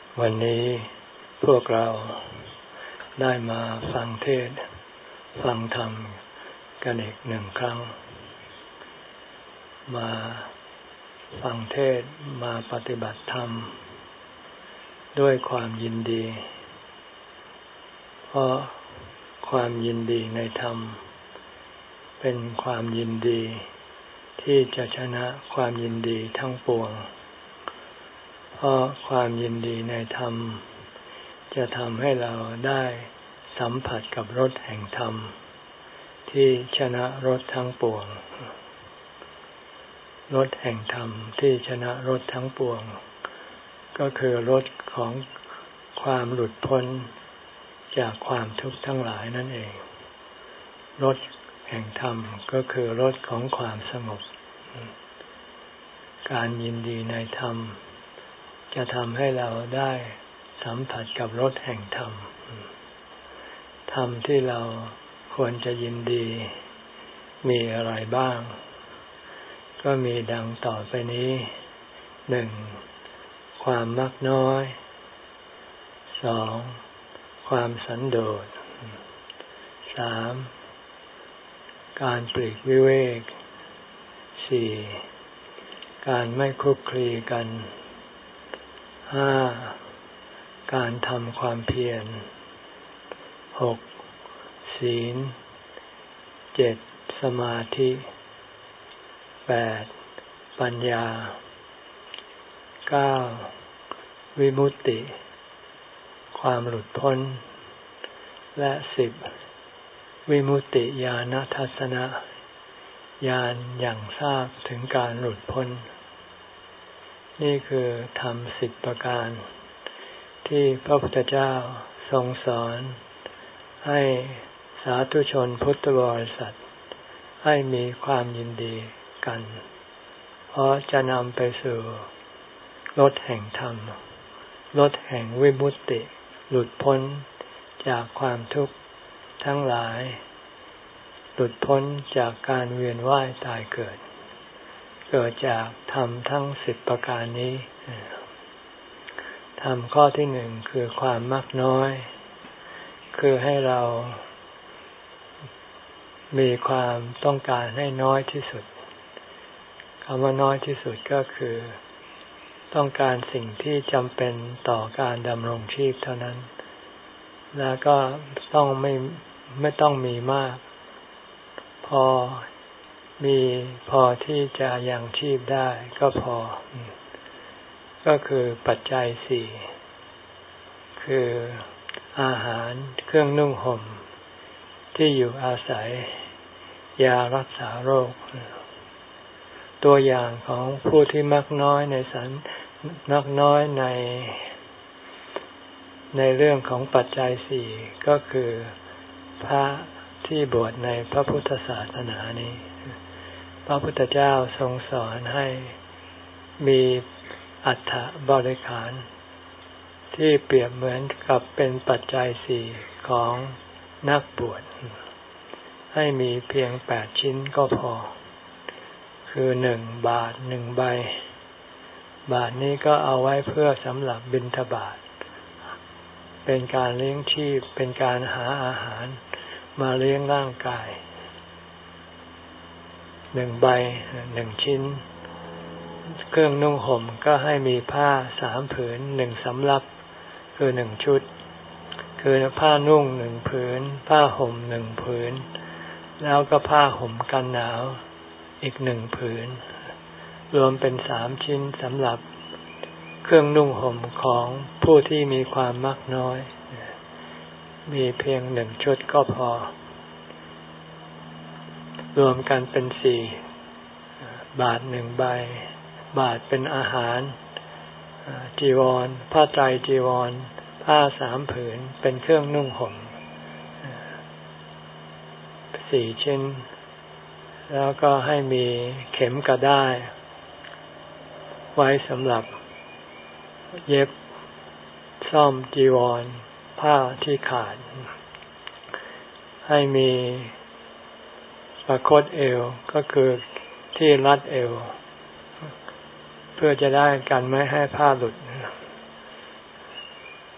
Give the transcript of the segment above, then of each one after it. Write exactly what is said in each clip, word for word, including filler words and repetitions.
วันนี้พวกเราได้มาฟังเทศน์ฟังธรรมกันอีกหนึ่งครั้งมาฟังเทศน์มาปฏิบัติธรรมด้วยความยินดีเพราะความยินดีในธรรมเป็นความยินดีที่จะชนะความยินดีทั้งปวงเพราะความยินดีในธรรมจะทำให้เราได้สัมผัสกับรสแห่งธรรมที่ชนะรสทั้งปวงรสแห่งธรรมที่ชนะรสทั้งปวงก็คือรสของความหลุดพ้นจากความทุกข์ทั้งหลายนั่นเองรสแห่งธรรมก็คือรสของความสงบการยินดีในธรรมจะทำให้เราได้สัมผัสกับรสแห่งธรรมธรรมที่เราควรจะยินดีมีอะไรบ้างก็มีดังต่อไปนี้หนึ่งความมักน้อยสองความสันโดษสามการปลีกวิเวกสี่การไม่คลุกคลีกันห้าการทำความเพียรหกศีลเจ็ดสมาธิแปดปัญญาเก้าวิมุตติความหลุดพ้นและสิบวิมุตติญาณทัสสนะญาณอย่างทราบถึงการหลุดพ้นนี่คือธรรมสิบประการที่พระพุทธเจ้าทรงสอนให้สาธุชนพุทธบริษัทให้มีความยินดีกันเพราะจะนำไปสู่รสแห่งธรรมรสแห่งวิมุตติหลุดพ้นจากความทุกข์ทั้งหลายหลุดพ้นจากการเวียนว่ายตายเกิดเกิดจากธรรมทั้งสิบประการนี้ธรรมข้อที่หนึ่งคือความมักน้อยคือให้เรามีความต้องการให้น้อยที่สุดคำว่าน้อยที่สุดก็คือต้องการสิ่งที่จำเป็นต่อการดำรงชีพเท่านั้นแล้วก็ต้องไม่ไม่ต้องมีมากพอมีพอที่จะยังชีพได้ก็พอก็คือปัจจัยสี่คืออาหารเครื่องนุ่งห่มที่อยู่อาศัยยารักษาโรคตัวอย่างของผู้ที่มักน้อยในสันมักน้อยในในเรื่องของปัจจัยสี่ก็คือพระที่บวชในพระพุทธศาสนานี้พระพุทธเจ้าทรงสอนให้มีอัฐบริขารที่เปรียบเหมือนกับเป็นปัจจัยสี่ของนักบวชให้มีเพียงแปดชิ้นก็พอคือหนึ่งบาทหนึ่งใบบาทนี้ก็เอาไว้เพื่อสำหรับบิณฑบาตเป็นการเลี้ยงชีพเป็นการหาอาหารมาเลี้ยงร่างกายหนึ่งใบหนึ่งชิ้นเครื่องนุ่งห่มก็ให้มีผ้าสามผืนหนึ่งสำรับคือหนึ่งชุดคือผ้านุ่งหนึ่งผืนผ้าห่มหนึ่งผืนแล้วก็ผ้าห่มกันหนาวอีกหนึ่งผืนรวมเป็นสามชิ้นสำหรับเครื่องนุ่งห่มของผู้ที่มีความมักน้อยมีเพียงหนึ่งชุดก็พอรวมกันเป็นสี่บาทหนึ่งใบบาทเป็นอาหารจีวรผ้าไตรจีวรผ้าสามผืนเป็นเครื่องนุ่งห่มสี่ชิ้นแล้วก็ให้มีเข็มกระด้ายไว้สำหรับเย็บซ่อมจีวรผ้าที่ขาดให้มีประคตเอวก็คือที่รัดเอวเพื่อจะได้กันไม่ให้ผ้าหลุด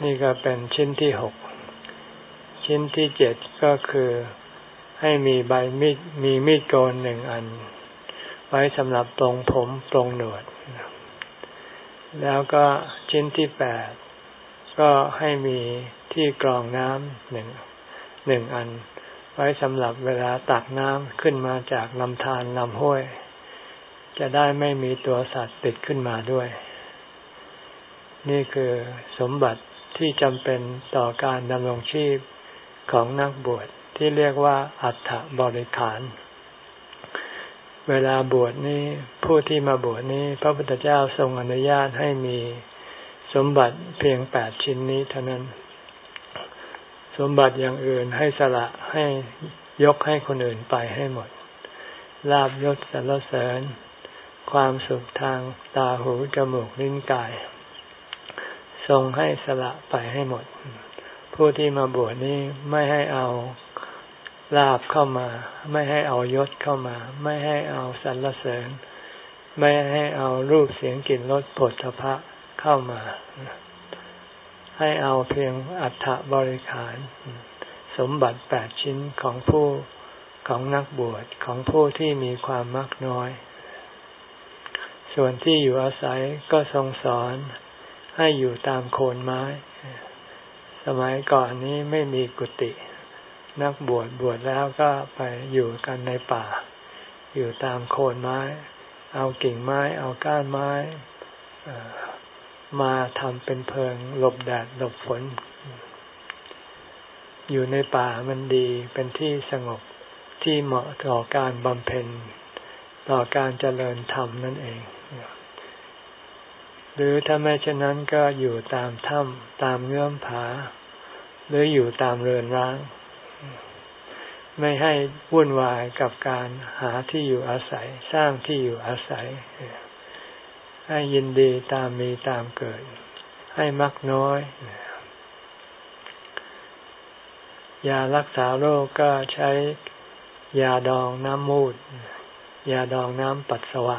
นี่ก็เป็นชิ้นที่หกชิ้นที่เจ็ดก็คือให้มีใบมีดมีมีดโกนหนึ่งอันไว้สำหรับตรงผมตรงหนวดแล้วก็ชิ้นที่แปดก็ให้มีที่กรองน้ำหนึ่งหนึ่งอันไว้สำหรับเวลาตักน้ำขึ้นมาจากลำธารลำห้วยจะได้ไม่มีตัวสัตว์ติดขึ้นมาด้วยนี่คือสมบัติที่จำเป็นต่อการดำรงชีพของนักบวชที่เรียกว่าอัฏฐบริขารเวลาบวชนี้ผู้ที่มาบวชนี้พระพุทธเจ้าทรงอนุญาตให้มีสมบัติเพียงแปดชิ้นนี้เท่านั้นสมบัติอย่างอื่นให้สละให้ยกให้คนอื่นไปให้หมดลาภยศสรรเสริญความสุขทางตาหูจมูกลิ้นกายทรงให้สละไปให้หมดผู้ที่มาบวชนี้ไม่ให้เอาลาภเข้ามาไม่ให้เอายศเข้ามาไม่ให้เอาสรรเสริญไม่ให้เอารูปเสียงกลิ่นรสโผฏฐัพพะเข้ามาให้เอาเพียงอัฏฐบริขารสมบัติแปดชิ้นของผู้ของนักบวชของผู้ที่มีความมักน้อยส่วนที่อยู่อาศัยก็ทรงสอนให้อยู่ตามโคนไม้สมัยก่อนนี้ไม่มีกุฏินักบวชบวชแล้วก็ไปอยู่กันในป่าอยู่ตามโคนไม้เอากิ่งไม้เอาก้านไม้มาทำเป็นเพิงหลบแดดหลบฝนอยู่ในป่ามันดีเป็นที่สงบที่เหมาะต่อการบำเพ็ญต่อการเจริญธรรมนั่นเองหรือถ้าไม่เช่นนั้นก็อยู่ตามถ้ำตามเงื่อมผาหรืออยู่ตามเรือนร้างไม่ให้วุ่นวายกับการหาที่อยู่อาศัยสร้างที่อยู่อาศัยให้ยินดีตามมีตามเกิดให้มักน้อยยารักษาโรคก็ใช้ยาดองน้ำมูดยาดองน้ำปัสสาวะ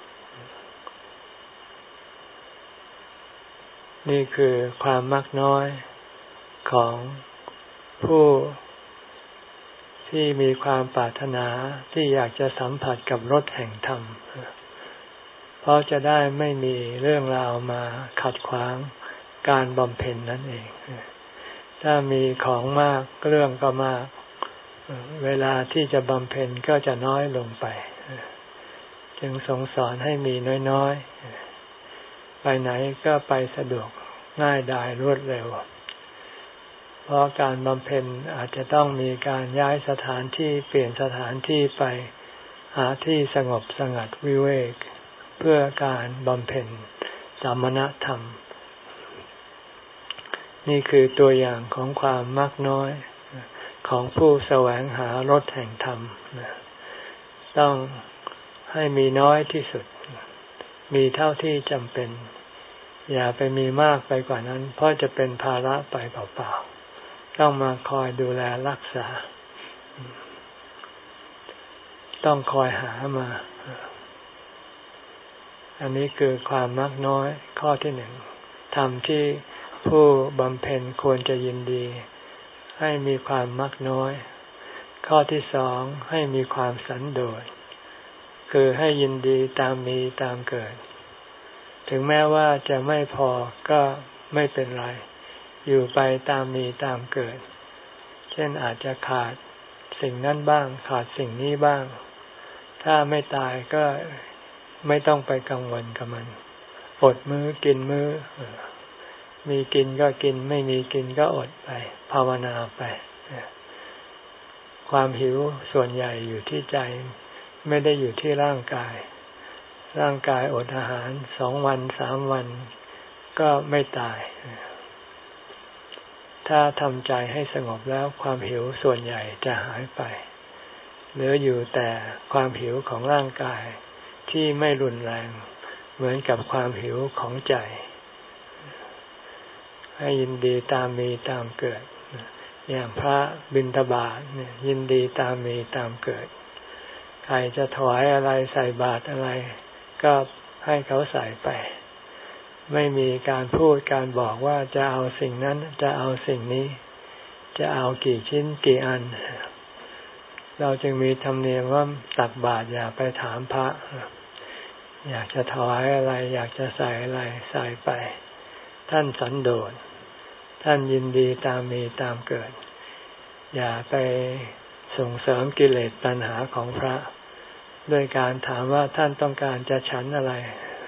นี่คือความมักน้อยของผู้ที่มีความปรารถนาที่อยากจะสัมผัสกับรสแห่งธรรมเพราะจะได้ไม่มีเรื่องราวมาขัดขวางการบำเพ็ญนั่นเองถ้ามีของมากเรื่องก็มากเวลาที่จะบำเพ็ญก็จะน้อยลงไปจึงทรงสอนให้มีน้อยๆไปไหนก็ไปสะดวกง่ายดายรวดเร็วเพราะการบำเพ็ญอาจจะต้องมีการย้ายสถานที่เปลี่ยนสถานที่ไปหาที่สงบสงัดวิเวกเพื่อการบำเพ็ญสมณธรรมนี่คือตัวอย่างของความมักน้อยของผู้แสวงหารสแห่งธรรมต้องให้มีน้อยที่สุดมีเท่าที่จำเป็นอย่าไปมีมากไปกว่านั้นเพราะจะเป็นภาระไปเปล่าๆต้องมาคอยดูแลรักษาต้องคอยหามาอันนี้คือความมักน้อยข้อที่หนึ่งธรรมที่ผู้บำเพ็ญควรจะยินดีให้มีความมักน้อยข้อที่สองให้มีความสันโดษคือให้ยินดีตามมีตามเกิดถึงแม้ว่าจะไม่พอก็ไม่เป็นไรอยู่ไปตามมีตามเกิดเช่นอาจจะขาดสิ่งนั้นบ้างขาดสิ่งนี้บ้างถ้าไม่ตายก็ไม่ต้องไปกังวลกับมันอดมื้อกินมื้อมีกินก็กินไม่มีกินก็อดไปภาวนาไปความหิวส่วนใหญ่อยู่ที่ใจไม่ได้อยู่ที่ร่างกายร่างกายอดอาหารสองวันสามวันก็ไม่ตายถ้าทำใจให้สงบแล้วความหิวส่วนใหญ่จะหายไปเหลืออยู่แต่ความหิวของร่างกายที่ไม่รุนแรงเหมือนกับความหิวของใจให้ยินดีตามมีตามเกิดอย่างพระบิณฑบาตเนี่ยยินดีตามมีตามเกิดใครจะถวายอะไรใส่บาตรอะไรก็ให้เขาใส่ไปไม่มีการพูดการบอกว่าจะเอาสิ่งนั้นจะเอาสิ่งนี้จะเอากี่ชิ้นกี่อันเราจึงมีธรรมเนียมว่าตักบาตรอย่าไปถามพระอยากจะถวายอะไรอยากจะใส่อะไรใส่ไปท่านสันโดษท่านยินดีตามมีตามเกิดอย่าไปส่งเสริมกิเลสตัณหาของพระด้วยการถามว่าท่านต้องการจะฉันอะไร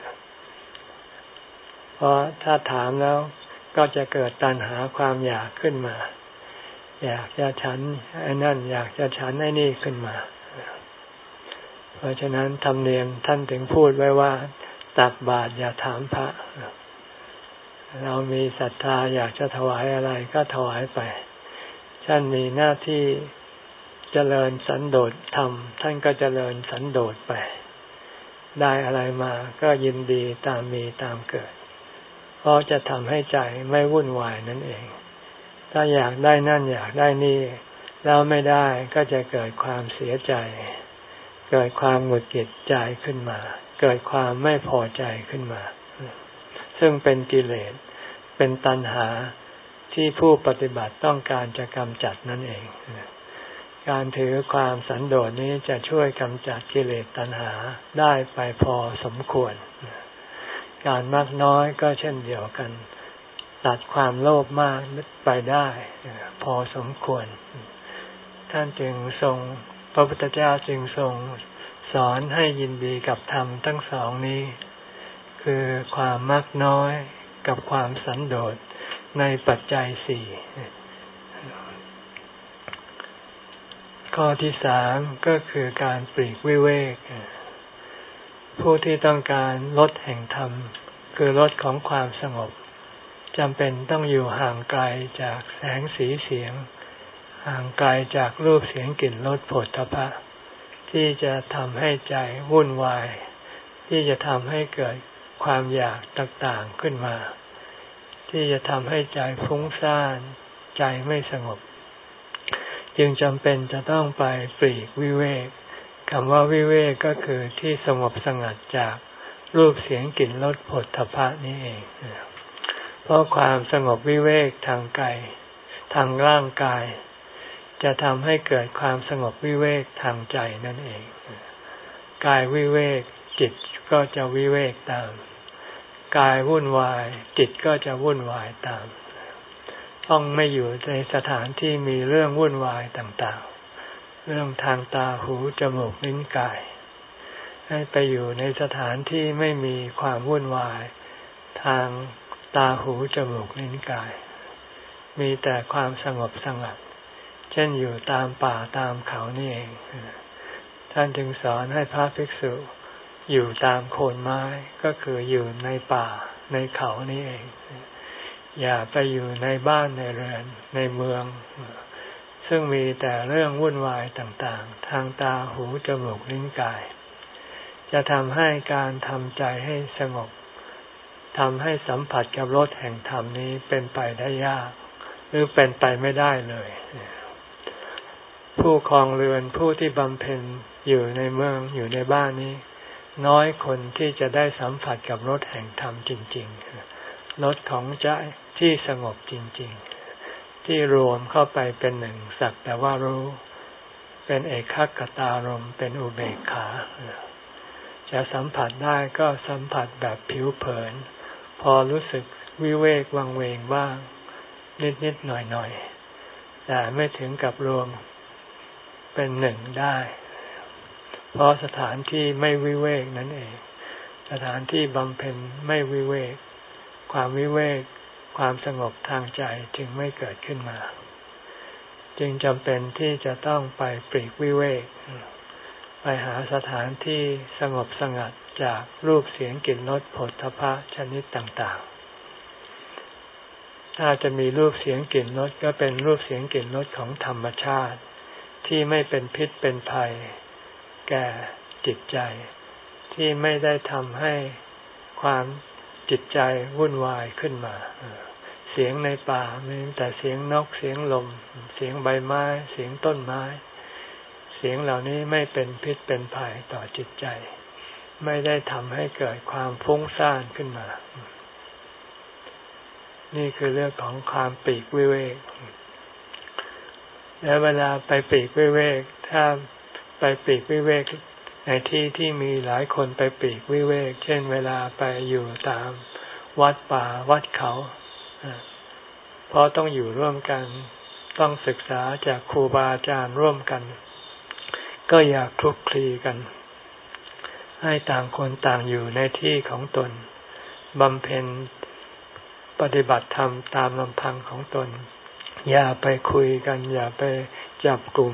เพราะถ้าถามแล้วก็จะเกิดตัณหาความอยากขึ้นมาอยากจะฉันไอ้นั่นอยากจะฉันไอ้นี่ขึ้นมาเพราะฉะนั้นธรรมเนียมท่านถึงพูดไว้ว่าตักบาตรอย่าถามพระเรามีศรัทธาอยากจะถวายอะไรก็ถวายไปท่านมีหน้าที่เจริญสันโดษธรรมท่านก็เจริญสันโดษไปได้อะไรมาก็ยินดีตามมีตามเกิดเพราะจะทำให้ใจไม่วุ่นวายนั่นเองถ้าอยากได้นั่นอยากได้นี่แล้วไม่ได้ก็จะเกิดความเสียใจเกิดความหงุดหงิดใจขึ้นมาเกิดความไม่พอใจขึ้นมาซึ่งเป็นกิเลสเป็นตัณหาที่ผู้ปฏิบัติต้องการจะกำจัดนั่นเองการถือความสันโดษนี้จะช่วยกำจัดกิเลสตัณหาได้ไปพอสมควรการมากน้อยก็เช่นเดียวกันตัดความโลภมากไปได้พอสมควรท่านจึงทรงพระพุทธเจ้าจึงทรงสอนให้ยินดีกับธรรมทั้งสองนี้คือความมากน้อยกับความสันโดษในปัจจัยสี่ข้อที่สามก็คือการปลีกวิเวกผู้ที่ต้องการลดแห่งธรรมคือลดของความสงบจำเป็นต้องอยู่ห่างไกลจากแสงสีเสียงห่างไกลจากรูปเสียงกลิ่นรสโผฏฐัพพะที่จะทำให้ใจวุ่นวายที่จะทำให้เกิดความอยากต่างๆขึ้นมาที่จะทำให้ใจฟุ้งซ่านใจไม่สงบจึงจำเป็นจะต้องไปปลีกวิเวกคำว่าวิเวกก็คือที่สงบสงัดจากรูปเสียงกลิ่นรสโผฏฐัพพะนี่เองเพราะความสงบวิเวกทางกายทางร่างกายจะทำให้เกิดความสงบวิเวกทางใจนั่นเองกายวิเวกจิตก็จะวิเวกตามกายวุ่นวายจิตก็จะวุ่นวายตามต้องไม่อยู่ในสถานที่มีเรื่องวุ่นวายต่างๆเรื่องทางตาหูจมูกลิ้นกายให้ไปอยู่ในสถานที่ไม่มีความวุ่นวายทางตาหูจมูกลิ้นกายมีแต่ความสงบสงัดเช่นอยู่ตามป่าตามเขานี่เองท่านจึงสอนให้พระภิกษุอยู่ตามโคนไม้ก็คืออยู่ในป่าในเขานี่เองอย่าไปอยู่ในบ้านในเรือนในเมืองซึ่งมีแต่เรื่องวุ่นวายต่างๆทางตาหูจมูกลิ้นกายจะทำให้การทำใจให้สงบทำให้สัมผัสกับรสแห่งธรรมนี้เป็นไปได้ยากหรือเป็นไปไม่ได้เลยผู้ครองเรือนผู้ที่บำเพ็ญอยู่ในเมืองอยู่ในบ้านนี้น้อยคนที่จะได้สัมผัสกับรสแห่งธรรมจริงๆรสของใจที่สงบจริงๆที่รวมเข้าไปเป็นหนึ่งสักแต่ว่ารู้เป็นเอกคตารมณ์เป็นอุเบกขาจะสัมผัสได้ก็สัมผัสแบบผิวเผินพอรู้สึกวิเวกวังเวงบ้างนิดๆหน่อยๆแต่ไม่ถึงกับรวมเป็นหนึ่งได้เพราะสถานที่ไม่วิเวกนั่นเองสถานที่บำเพ็ญไม่วิเวกความวิเวกความสงบทางใจจึงไม่เกิดขึ้นมาจึงจำเป็นที่จะต้องไปปลีกวิเวกไปหาสถานที่สงบสงัดจากรูปเสียงกลิ่นรสโผฏฐัพพะชนิดต่างๆถ้าจะมีรูปเสียงกลิ่นรสก็เป็นรูปเสียงกลิ่นรสของธรรมชาติที่ไม่เป็นพิษเป็นภัยแก่จิตใจที่ไม่ได้ทำให้ความจิตใจวุ่นวายขึ้นมาเสียงในป่ามีแต่เสียงนกเสียงลมเสียงใบไม้เสียงต้นไม้เสียงเหล่านี้ไม่เป็นพิษเป็นภัยต่อจิตใจไม่ได้ทำให้เกิดความฟุ้งซ่านขึ้นมานี่คือเรื่องของความปีกวิเวกแล้วเวลาไปปีกวิเวกถ้าไปปีกวิเวกในที่ที่มีหลายคนไปปีกวิเวกเช่นเวลาไปอยู่ตามวัดป่าวัดเขาเพราะต้องอยู่ร่วมกันต้องศึกษาจากครูบาอาจารย์ร่วมกันก็อยากคลุกคลีกันให้ต่างคนต่างอยู่ในที่ของตนบำเพ็ญปฏิบัติธรรมตามลำพังของตนอย่าไปคุยกันอย่าไปจับกลุ่ม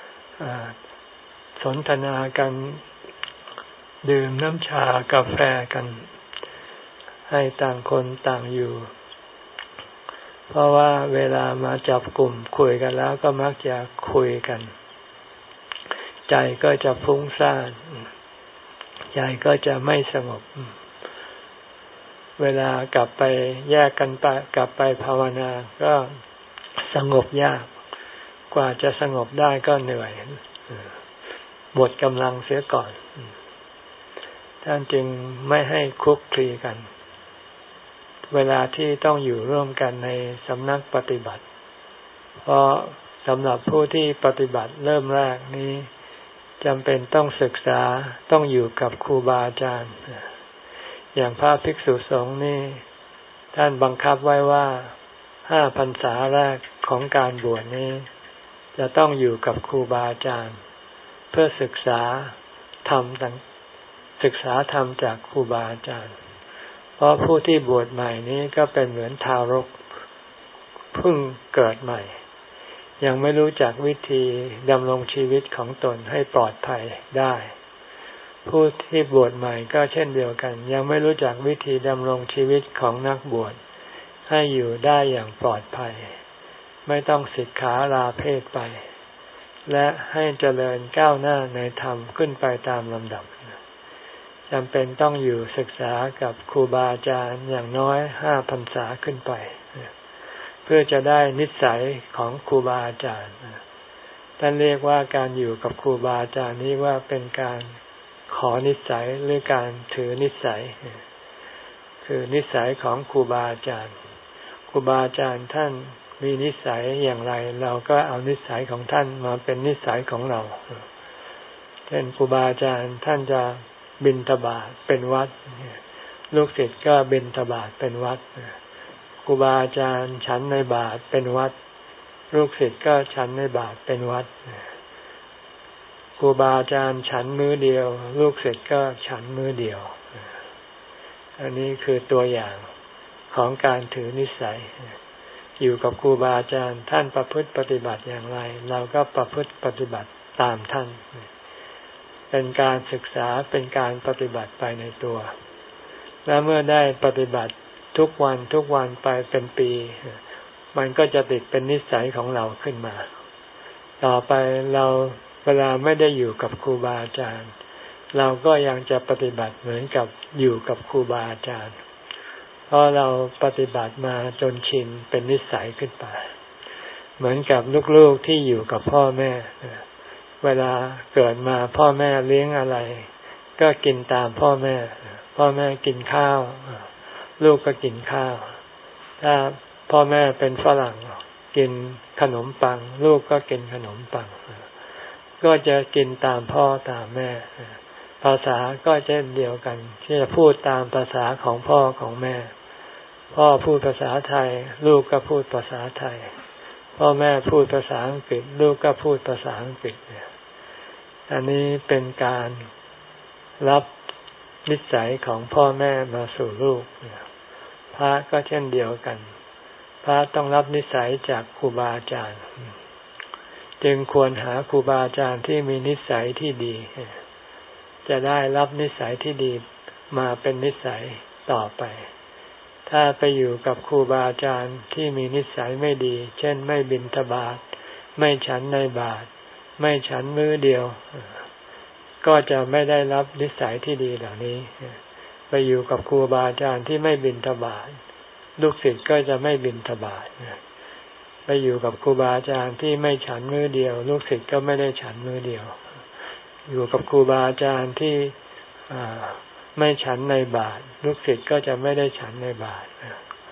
สนทนากันดื่มน้ำชากาแฟกันให้ต่างคนต่างอยู่เพราะว่าเวลามาจับกลุ่มคุยกันแล้วก็มักจะคุยกันใจก็จะฟุ้งซ่านใจก็จะไม่สงบเวลากลับไปแยกกันไปกลับไปภาวนาก็สงบยากกว่าจะสงบได้ก็เหนื่อยหมดกำลังเสียก่อนท่านจึงไม่ให้คลุกคลีกันเวลาที่ต้องอยู่ร่วมกันในสำนักปฏิบัติเพราะสำหรับผู้ที่ปฏิบัติเริ่มแรกนี้จำเป็นต้องศึกษาต้องอยู่กับครูบาอาจารย์อย่างพระภิกษุสงฆ์นี่ท่านบังคับไว้ว่าห้าพรรษาแรกของการบวชนี้จะต้องอยู่กับครูบาอาจารย์เพื่อศึกษาธรรมต่างศึกษาธรรมจากครูบาอาจารย์เพราะผู้ที่บวชใหม่นี้ก็เป็นเหมือนทารกเพิ่งเกิดใหม่ยังไม่รู้จักวิธีดำรงชีวิตของตนให้ปลอดภัยได้ผู้ที่บวชใหม่ก็เช่นเดียวกันยังไม่รู้จักวิธีดำรงชีวิตของนักบวชให้อยู่ได้อย่างปลอดภัยไม่ต้องสิกขาลาเพศไปและให้เจริญก้าวหน้าในธรรมขึ้นไปตามลำดับจำเป็นต้องอยู่ศึกษากับครูบาอาจารย์อย่างน้อยห้าพรรษาขึ้นไปเพื่อจะได้นิสัยของครูบาอาจารย์ท่านเรียกว่าการอยู่กับครูบาอาจารย์นี้ว่าเป็นการขอนิสัยหรือการถือนิสัยคือนิสัยของครูบาอาจารย์ครูบาอาจารย์ท่านมีนิสัยอย่างไรเราก็เอานิสัยของท่านมาเป็นนิสัยของเราเช่นครูบาอาจารย์ท่านจะบิณฑบาตเป็นวัดลูกศิษย์ก็บิณฑบาตเป็นวัดครูบาอาจารย์ฉันในบาตรเป็นวัดลูกศิษย์ก็ฉันในบาตรเป็นวัดครูบาอาจารย์ฉันมื้อเดียวลูกศิษย์ก็ฉันมื้อเดียวอันนี้คือตัวอย่างของการถือนิสัยอยู่กับครูบาอาจารย์ท่านประพฤติปฏิบัติอย่างไรเราก็ประพฤติปฏิบัติตามท่านเป็นการศึกษาเป็นการปฏิบัติไปในตัวและเมื่อได้ปฏิบัติทุกวันทุกวันไปเป็นปีมันก็จะติดเป็นนิสัยของเราขึ้นมาต่อไปเราเวลาไม่ได้อยู่กับครูบาอาจารย์เราก็ยังจะปฏิบัติเหมือนกับอยู่กับครูบาอาจารย์เพราะเราปฏิบัติมาจนชินเป็นนิสัยขึ้นไปเหมือนกับลูกๆที่อยู่กับพ่อแม่เวลาเกิดมาพ่อแม่เลี้ยงอะไรก็กินตามพ่อแม่พ่อแม่กินข้าวลูกก็กินข้าวถ้าพ่อแม่เป็นฝรั่งกินขนมปังลูกก็กินขนมปังก็จะกินตามพ่อตามแม่ภาษาก็เช่นเดียวกันที่จะพูดตามภาษาของพ่อของแม่พ่อพูดภาษาไทยลูกก็พูดภาษาไทยพ่อแม่พูดภาษาอังกฤษลูกก็พูดภาษาอังกฤษอันนี้เป็นการรับนิสัยของพ่อแม่มาสู่ลูกพระก็เช่นเดียวกันพระต้องรับนิสัยจากครูบาอาจารย์จึงควรหาครูบาอาจารย์ที่มีนิสัยที่ดีจะได้รับนิสัยที่ดีมาเป็นนิสัยต่อไปถ้าไปอยู่กับครูบาอาจารย์ที่มีนิสัยไม่ดีเช่นไม่บิณฑบาตไม่ฉันในบาตรไม่ฉันมื้อเดียวก็จะไม่ได้รับนิสัยที่ดีเหล่านี้ไปอยู่กับครูบาอาจารย์ที่ไม่บิณฑบาตลูกศิษย์ก็จะไม่บิณฑบาตไปอยู่กับครูบาอาจารย์ที่ไม่ฉันมื้อเดียวลูกศิษย์ก็ไม่ได้ฉันมื้อเดียวอยู่กับครูบาอาจารย์ที่ไม่ฉันในบาตรลูกศิษย์ก็จะไม่ได้ฉันในบาตร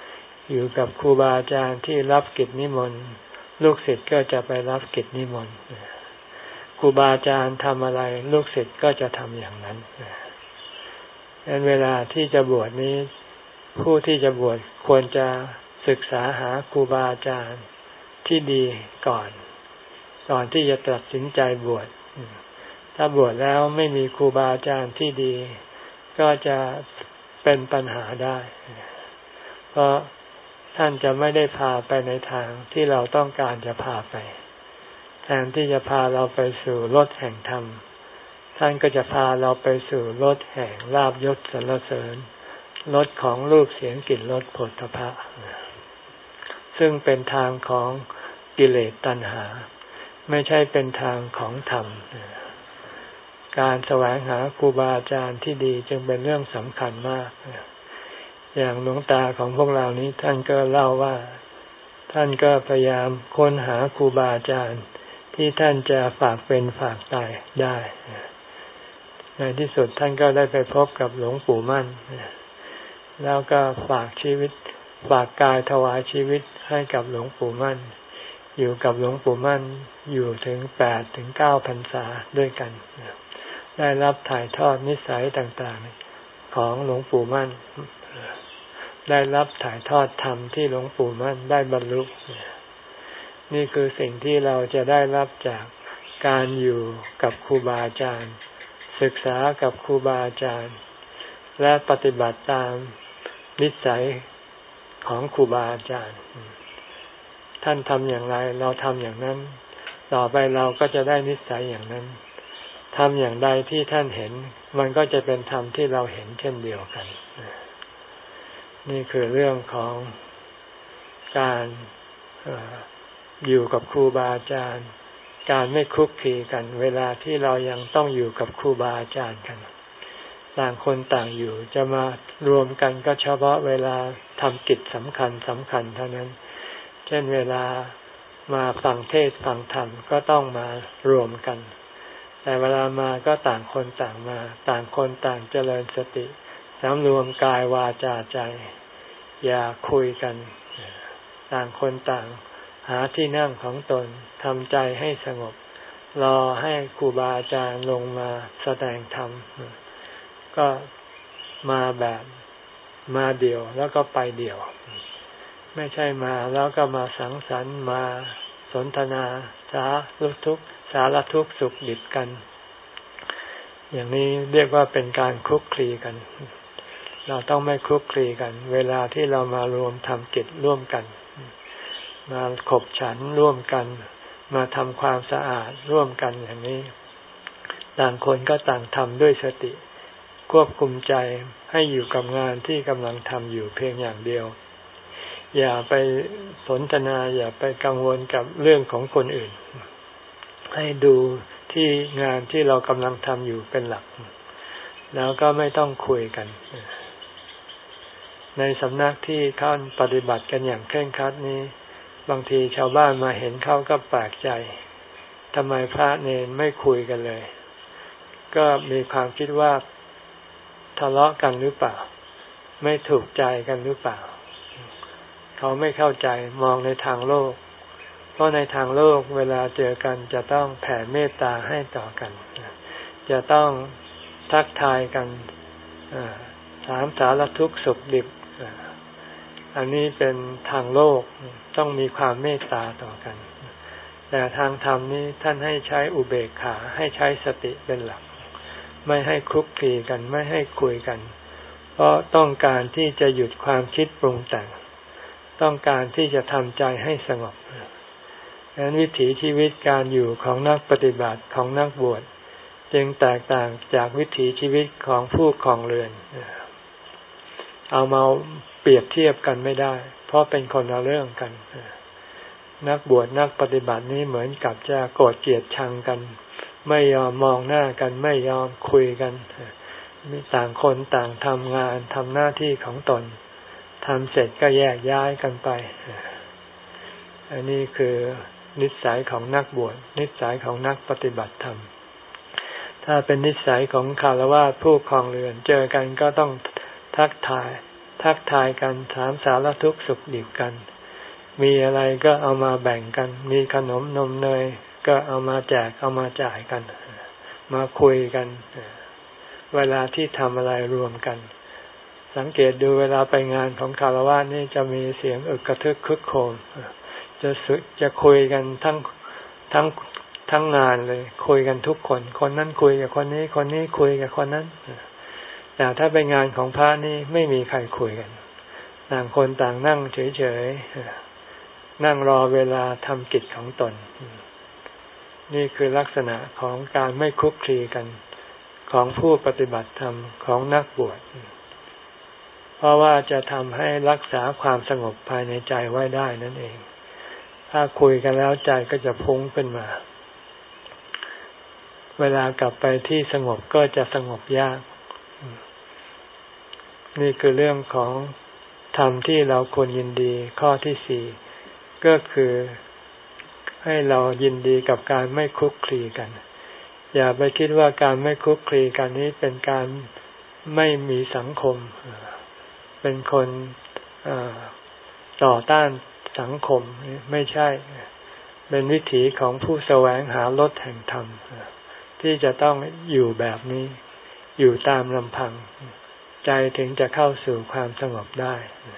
อยู่กับครูบาอาจารย์ที่รับกิจนิมนต์ลูกศิษย์ก็จะไปรับกิจนิมนต์ครูบาอาจารย์ทำอะไรลูกศิษย์ก็จะทำอย่างนั้นดังนั้นเวลาที่จะบวชนี้ผู้ที่จะบวชควรจะศึกษาหาครูบาอาจารย์ที่ดีก่อนก่อนที่จะตัดสินใจบวชถ้าบวชแล้วไม่มีครูบาอาจารย์ที่ดีก็จะเป็นปัญหาได้เพราะท่านจะไม่ได้พาไปในทางที่เราต้องการจะพาไปแทนที่จะพาเราไปสู่รถแห่งธรรมท่านก็จะพาเราไปสู่รถแห่งลาภยศสรรเสริญรถของรูปเสียงกลิ่นรสโผฏฐัพพะซึ่งเป็นทางของกิเลสตัณหาไม่ใช่เป็นทางของธรรมการแสวงหาครูบาอาจารย์ที่ดีจึงเป็นเรื่องสำคัญมากอย่างหลวงตาของพวกเรานี้ท่านก็เล่าว่าท่านก็พยายามค้นหาครูบาอาจารย์ที่ท่านจะฝากเป็นฝากตายได้ในที่สุดท่านก็ได้ไปพบกับหลวงปู่มั่นแล้วก็ฝากชีวิตฝากกายถวายชีวิตให้กับหลวงปู่มั่นอยู่กับหลวงปู่มั่นอยู่ถึงแปดถึงเก้าพรรษาด้วยกันได้รับถ่ายทอดนิสัยต่างๆของหลวงปู่มั่นได้รับถ่ายทอดธรรมที่หลวงปู่มั่นได้บรรลุนี่คือสิ่งที่เราจะได้รับจากการอยู่กับครูบาอาจารย์ศึกษากับครูบาอาจารย์และปฏิบัติตามนิสัยของครูบาอาจารย์ท่านทำอย่างไรเราทำอย่างนั้นต่อไปเราก็จะได้นิสัยอย่างนั้นทำอย่างใดที่ท่านเห็นมันก็จะเป็นธรรมที่เราเห็นเช่นเดียวกันนี่คือเรื่องของการอยู่กับครูบาอาจารย์การไม่คลุกคลีกันเวลาที่เรายังต้องอยู่กับครูบาอาจารย์กันต่างคนต่างอยู่จะมารวมกันก็เฉพาะเวลาทำกิจสำคัญสำคัญเท่านั้นเช่นเวลามาฟังเทศน์ฟังธรรมก็ต้องมารวมกันแต่เวลามาก็ต่างคนต่างมาต่างคนต่างเจริญสติสำรวมกายวาจาใจอย่าคุยกันต่างคนต่างหาที่นั่งของตนทำใจให้สงบรอให้ครูบาอาจารย์ลงมาแสดงธรรมก็มาแบบมาเดี่ยวแล้วก็ไปเดี่ยวไม่ใช่มาแล้วก็มาสังสรรค์มาสนทนาสารทุกข์สารทุกข์สุขดิบกันอย่างนี้เรียกว่าเป็นการคลุกคลีกันเราต้องไม่คลุกคลีกันเวลาที่เรามารวมทำกิจร่วมกันมาขบฉันร่วมกันมาทำความสะอาดร่วมกันอย่างนี้ต่างคนก็ต่างทำด้วยสติควบคุมใจให้อยู่กับงานที่กำลังทำอยู่เพียงอย่างเดียวอย่าไปสนทนาอย่าไปกังวลกับเรื่องของคนอื่นให้ดูที่งานที่เรากำลังทำอยู่เป็นหลักแล้วก็ไม่ต้องคุยกันในสำนักที่เขาปฏิบัติกันอย่างเคร่งครัดนี้บางทีชาวบ้านมาเห็นเขาก็แปลกใจทำไมพระเนรไม่คุยกันเลยก็มีความคิดว่าทะเลาะกันหรือเปล่าไม่ถูกใจกันหรือเปล่าเขาไม่เข้าใจมองในทางโลกเพราะในทางโลกเวลาเจอกันจะต้องแผ่เมตตาให้ต่อกันจะต้องทักทายกันถามสารทุกข์สุขดิบอันนี้เป็นทางโลกต้องมีความเมตตาต่อกันแต่ทางธรรมนี้ท่านให้ใช้อุเบกขาให้ใช้สติเป็นหลักไม่ให้คลุกคลีกันไม่ให้คุยกันเพราะต้องการที่จะหยุดความคิดปรุงแต่งต้องการที่จะทำใจให้สงบดังนั้นวิถีชีวิตการอยู่ของนักปฏิบัติของนักบวชจึงแตกต่างจากวิถีชีวิตของผู้ครองเรือนเอามาเปรียบเทียบกันไม่ได้เพราะเป็นคนละเรื่องกันนักบวชนักปฏิบัตินี้เหมือนกับจะโกรธเกลียดชังกันไม่ยอมมองหน้ากันไม่ยอมคุยกันมีต่างคนต่างทำงานทำหน้าที่ของตนทำเสร็จก็แยกย้ายกันไปอันนี้คือนิสัยของนักบวชนิสัยของนักปฏิบัติธรรมถ้าเป็นนิสัยของฆราวาสผู้ครองเรือนเจอกันก็ต้องทักทายทักทายกันถามสารทุกข์สุขดิบกันมีอะไรก็เอามาแบ่งกันมีขนมนมเนยก็เอามาแจกเอามาจ่ายกันมาคุยกันเวลาที่ทำอะไรรวมกันสังเกตดูเวลาไปงานของคารวะนี่จะมีเสียงอึกกระทึกคึกโครมจะจะคุยกันทั้งทั้งทั้งงานเลยคุยกันทุกคนคนนั้นคุยกับคนนี้คนนี้คุยกับคนนั้นแต่ถ้าไปงานของพระนี่ไม่มีใครคุยกันต่างคนต่างนั่งเฉยๆนั่งรอเวลาทำกิจของตนนี่คือลักษณะของการไม่คลุกคลีกันของผู้ปฏิบัติธรรมของนักบวชเพราะว่าจะทำให้รักษาความสงบภายในใจไว้ได้นั่นเองถ้าคุยกันแล้วใจก็จะพุ่งขึ้นมาเวลากลับไปที่สงบก็จะสงบยากนี่คือเรื่องของธรรมที่เราควรยินดีข้อที่สี่ก็คือให้เรายินดีกับการไม่คลุกคลีกันอย่าไปคิดว่าการไม่คลุกคลีกันนี้เป็นการไม่มีสังคมเป็นคนต่อต้านสังคมไม่ใช่เป็นวิถีของผู้แสวงหารสแห่งธรรมที่จะต้องอยู่แบบนี้อยู่ตามลำพังใจถึงจะเข้าสู่ความสงบได้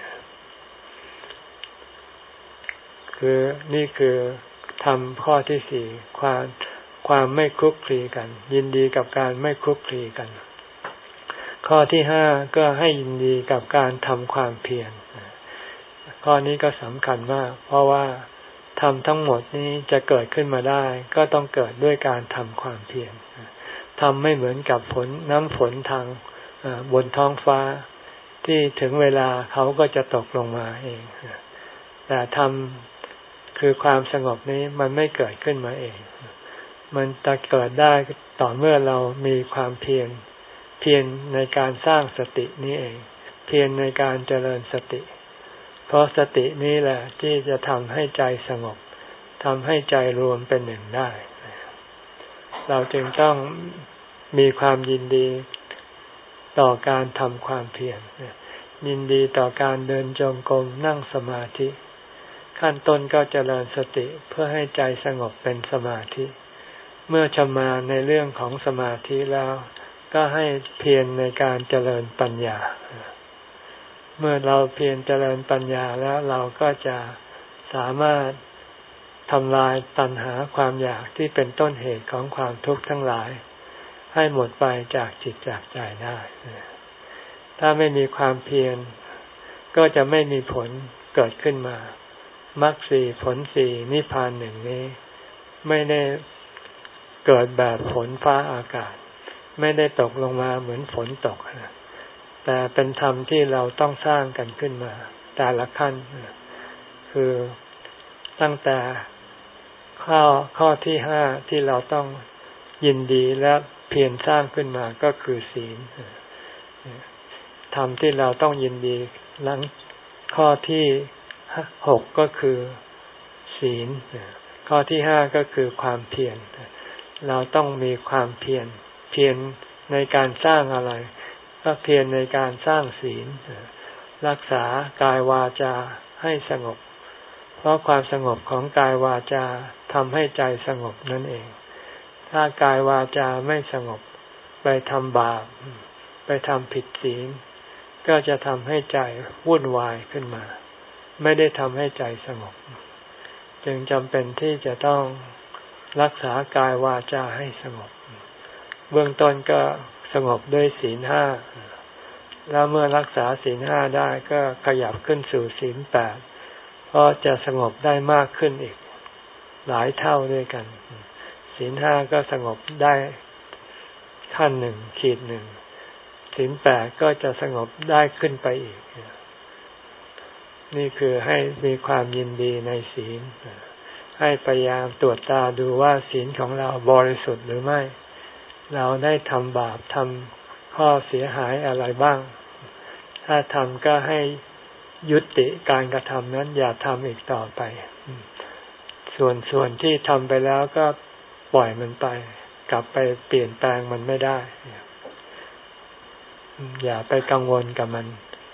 คือนี่คือธรรมข้อที่สี่ความความไม่คลุกคลีกันยินดีกับการไม่คลุกคลีกันข้อที่ห้าก็ให้ยินดีกับการทำความเพียรข้อนี้ก็สำคัญมากเพราะว่าธรรมทั้งหมดนี้จะเกิดขึ้นมาได้ก็ต้องเกิดด้วยการทำความเพียรทำไม่เหมือนกับฝนน้ำฝนทางบนท้องฟ้าที่ถึงเวลาเขาก็จะตกลงมาเองแต่ธรรมคือความสงบนี้มันไม่เกิดขึ้นมาเองมันจะเกิดได้ต่อเมื่อเรามีความเพียรเพียรในการสร้างสตินี้เองเพียรในการเจริญสติเพราะสตินี้แหละที่จะทำให้ใจสงบทำให้ใจรวมเป็นหนึ่งได้เราจึงต้องมีความยินดีต่อการทำความเพียรยินดีต่อการเดินจงกรมนั่งสมาธิขั้นต้นก็เจริญสติเพื่อให้ใจสงบเป็นสมาธิเมื่อชำนาญในเรื่องของสมาธิแล้วก็ให้เพียรในการเจริญปัญญาเมื่อเราเพียรเจริญปัญญาแล้วเราก็จะสามารถทำลายตัณหาความอยากที่เป็นต้นเหตุของความทุกข์ทั้งหลายให้หมดไปจากจิตจากใจได้ถ้าไม่มีความเพียรก็จะไม่มีผลเกิดขึ้นมามรรคสี่ผลสี่นิพพานหนึ่งนี้ไม่ได้เกิดแบบฝนฟ้าอากาศไม่ได้ตกลงมาเหมือนฝนตกแต่เป็นธรรมที่เราต้องสร้างกันขึ้นมาแต่ละขั้นคือตั้งแต่ข้อข้อที่ห้าที่เราต้องยินดีและเพียรสร้างขึ้นมาก็คือศีลธรรมที่เราต้องยินดีหลังข้อที่หกก็คือศีลข้อที่ห้าก็คือความเพียรเราต้องมีความเพียรเพียรในการสร้างอะไรก็เพียรในการสร้างศีลรักษากายวาจาให้สงบเพราะความสงบของกายวาจาทำให้ใจสงบนั่นเองถ้ากายวาจาไม่สงบไปทำบาปไปทำผิดศีลก็จะทำให้ใจวุ่นวายขึ้นมาไม่ได้ทำให้ใจสงบจึงจำเป็นที่จะต้องรักษากายวาจาให้สงบเบื้องต้นก็สงบด้วยศีลห้าแล้วเมื่อรักษาศีลห้าได้ก็ขยับขึ้นสู่ศีลแปดเพราะจะสงบได้มากขึ้นอีกหลายเท่าด้วยกันศีลห้าก็สงบได้ขั้นหนึ่งขีดหนึ่งศีลแปดก็จะสงบได้ขึ้นไปอีกนี่คือให้มีความยินดีในศีลให้พยายามตรวจตาดูว่าศีลของเราบริสุทธิ์หรือไม่เราได้ทำบาปทำข้อเสียหายอะไรบ้างถ้าทำก็ให้ยุติการกระทำนั้นอย่าทำอีกต่อไปส่วนส่วนที่ทำไปแล้วก็ปล่อยมันไปกลับไปเปลี่ยนแปลงมันไม่ได้อย่าไปกังวลกับมัน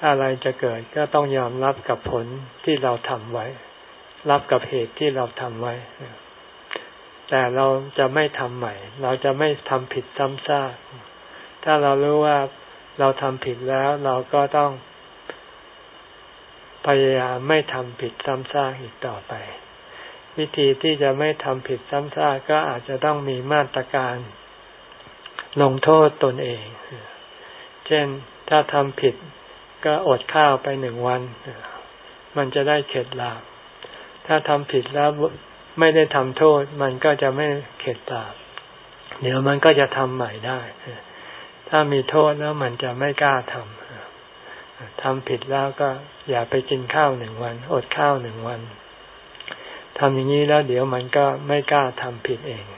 อะไรจะเกิดก็ต้องยอมรับกับผลที่เราทำไว้รับกับเหตุที่เราทำไว้แต่เราจะไม่ทำใหม่เราจะไม่ทำผิดซ้ำซากถ้าเรารู้ว่าเราทำผิดแล้วเราก็ต้องพยายามไม่ทำผิดซ้ำซากอีกต่อไปวิธีที่จะไม่ทำผิดซ้ำซากก็อาจจะต้องมีมาตรการลงโทษตนเองเช่นถ้าทำผิดก็อดข้าวไปหนึ่งวันมันจะได้เข็ดหลาบถ้าทำผิดแล้วไม่ได้ทำโทษมันก็จะไม่เข็ดหลาบเดี๋ยวมันก็จะทำใหม่ได้ถ้ามีโทษแล้วมันจะไม่กล้าทำทำผิดแล้วก็อย่าไปกินข้าวหนึ่งวันอดข้าวหนึ่งวันทำอย่างนี้แล้วเดี๋ยวมันก็ไม่กล้าทำผิดเอง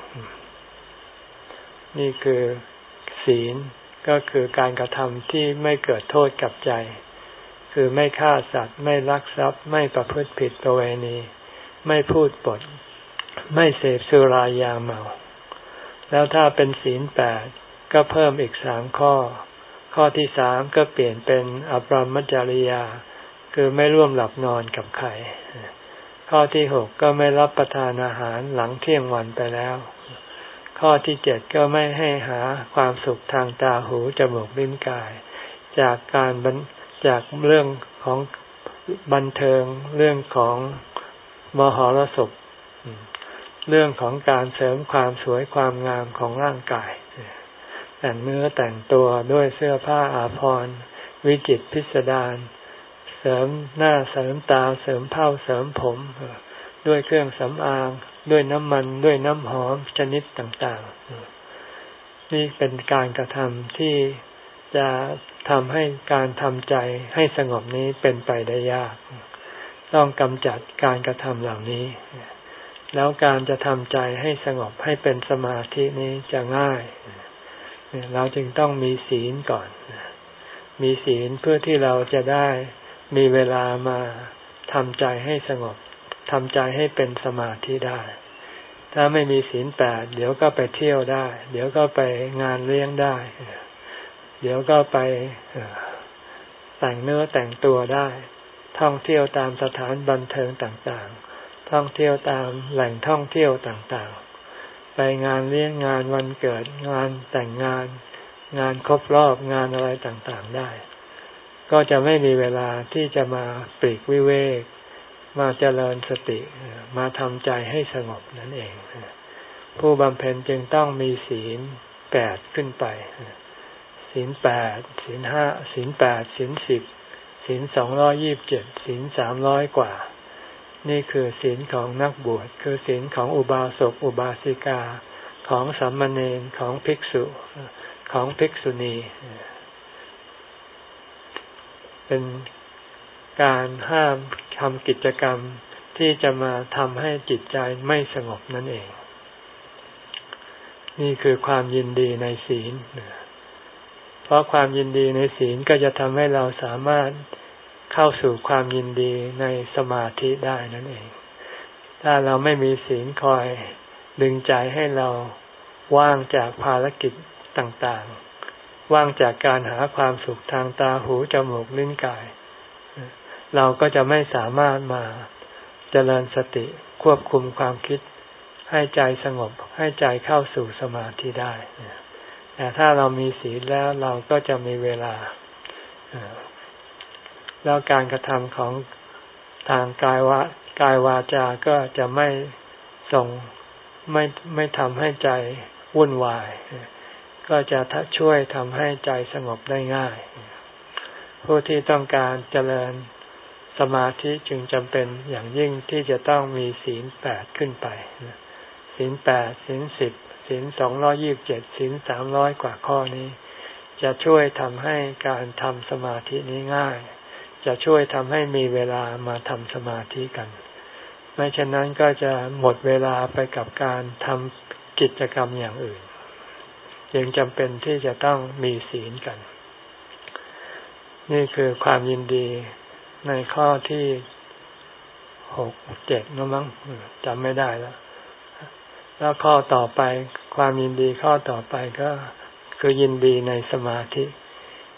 นี่คือศีลก็คือการกระทำที่ไม่เกิดโทษกับใจคือไม่ฆ่าสัตว์ไม่ลักทรัพย์ไม่ประพฤติผิดประเวณีไม่พูดปดไม่เสพสุรายาเมาแล้วถ้าเป็นศีลแปดก็เพิ่มอีกสามข้อข้อที่สามก็เปลี่ยนเป็นอภรรมจริยาคือไม่ร่วมหลับนอนกับใครข้อที่หกก็ไม่รับประทานอาหารหลังเที่ยงวันไปแล้วข้อที่เจ็ดก็ไม่ให้หาความสุขทางตาหูจมูกลิ้นกายจากการจากเรื่องของบันเทิงเรื่องของมหรสพเรื่องของการเสริมความสวยความงามของร่างกายแต่งเนื้อแต่งตัวด้วยเสื้อผ้าอาภรณ์วิจิตรพิสดารเสริมหน้าเสริมตาเสริมเผ้าเสริมผมด้วยเครื่องสำอางด้วยน้ำมันด้วยน้ำหอมชนิดต่างๆนี่เป็นการกระทำที่จะทำให้การทำใจให้สงบนี้เป็นไปได้ยากต้องกำจัดการกระทำเหล่านี้แล้วการจะทำใจให้สงบให้เป็นสมาธินี้จะง่ายเราจึงต้องมีศีลก่อนมีศีลเพื่อที่เราจะได้มีเวลามาทำใจให้สงบทำใจให้เป็นสมาธิได้ถ้าไม่มีศีลแปดเดี๋ยวก็ไปเที่ยวได้เดี๋ยวก็ไปงานเลี้ยงได้เดี๋ยวก็ไปแต่งเนื้อแต่งตัวได้ท่องเที่ยวตามสถานบันเทิงต่างๆท่องเที่ยวตามแหล่งท่องเที่ยวต่างๆไปงานเลี้ยงงานวันเกิดงานแต่งงานงานครบรอบงานอะไรต่างๆได้ก็จะไม่มีเวลาที่จะมาปลีกวิเวกมาเจริญสติมาทำใจให้สงบนั่นเองผู้บำเพ็ญจึงต้องมีศีลแปดขึ้นไปศีลแปดศีลห้าศีลแปดศีลสิบศีลสองร้อยยี่สิบเจ็ดศีลสามร้อยกว่านี่คือศีลของนักบวชคือศีลของอุบาสกอุบาสิกาของสามเณรของภิกษุของภิกษุณีเป็นการห้ามทำกิจกรรมที่จะมาทำให้จิตใจไม่สงบนั่นเองนี่คือความยินดีในศีลเพราะความยินดีในศีลก็จะทำให้เราสามารถเข้าสู่ความยินดีในสมาธิได้นั่นเองถ้าเราไม่มีศีลคอยดึงใจให้เราว่างจากภารกิจต่างๆว่างจากการหาความสุขทางตาหูจมูกลิ้นกายเราก็จะไม่สามารถมาเจริญสติควบคุมความคิดให้ใจสงบให้ใจเข้าสู่สมาธิได้แต่ถ้าเรามีศีลแล้วเราก็จะมีเวลาแล้วการกระทำของทางกายวะกายวาจาก็จะไม่ส่งไม่ไม่ทำให้ใจวุ่นวายก็จะช่วยทำให้ใจสงบได้ง่ายผู้ที่ต้องการเจริญสมาธิจึงจำเป็นอย่างยิ่งที่จะต้องมีศีลแปดขึ้นไปศีลแปดศีลสิบศีลสองร้อยยี่สิบเจ็ดศีลสามร้อยกว่าข้อนี้จะช่วยทำให้การทำสมาธินี้ง่ายจะช่วยทำให้มีเวลามาทำสมาธิกันไม่เช่นนั้นก็จะหมดเวลาไปกับการทำกิจกรรมอย่างอื่นจึงจำเป็นที่จะต้องมีศีลกันนี่คือความยินดีในข้อที่หกเจ็ดนะมั้งจำไม่ได้แล้วแล้วข้อต่อไปความยินดีข้อต่อไปก็คือยินดีในสมาธิ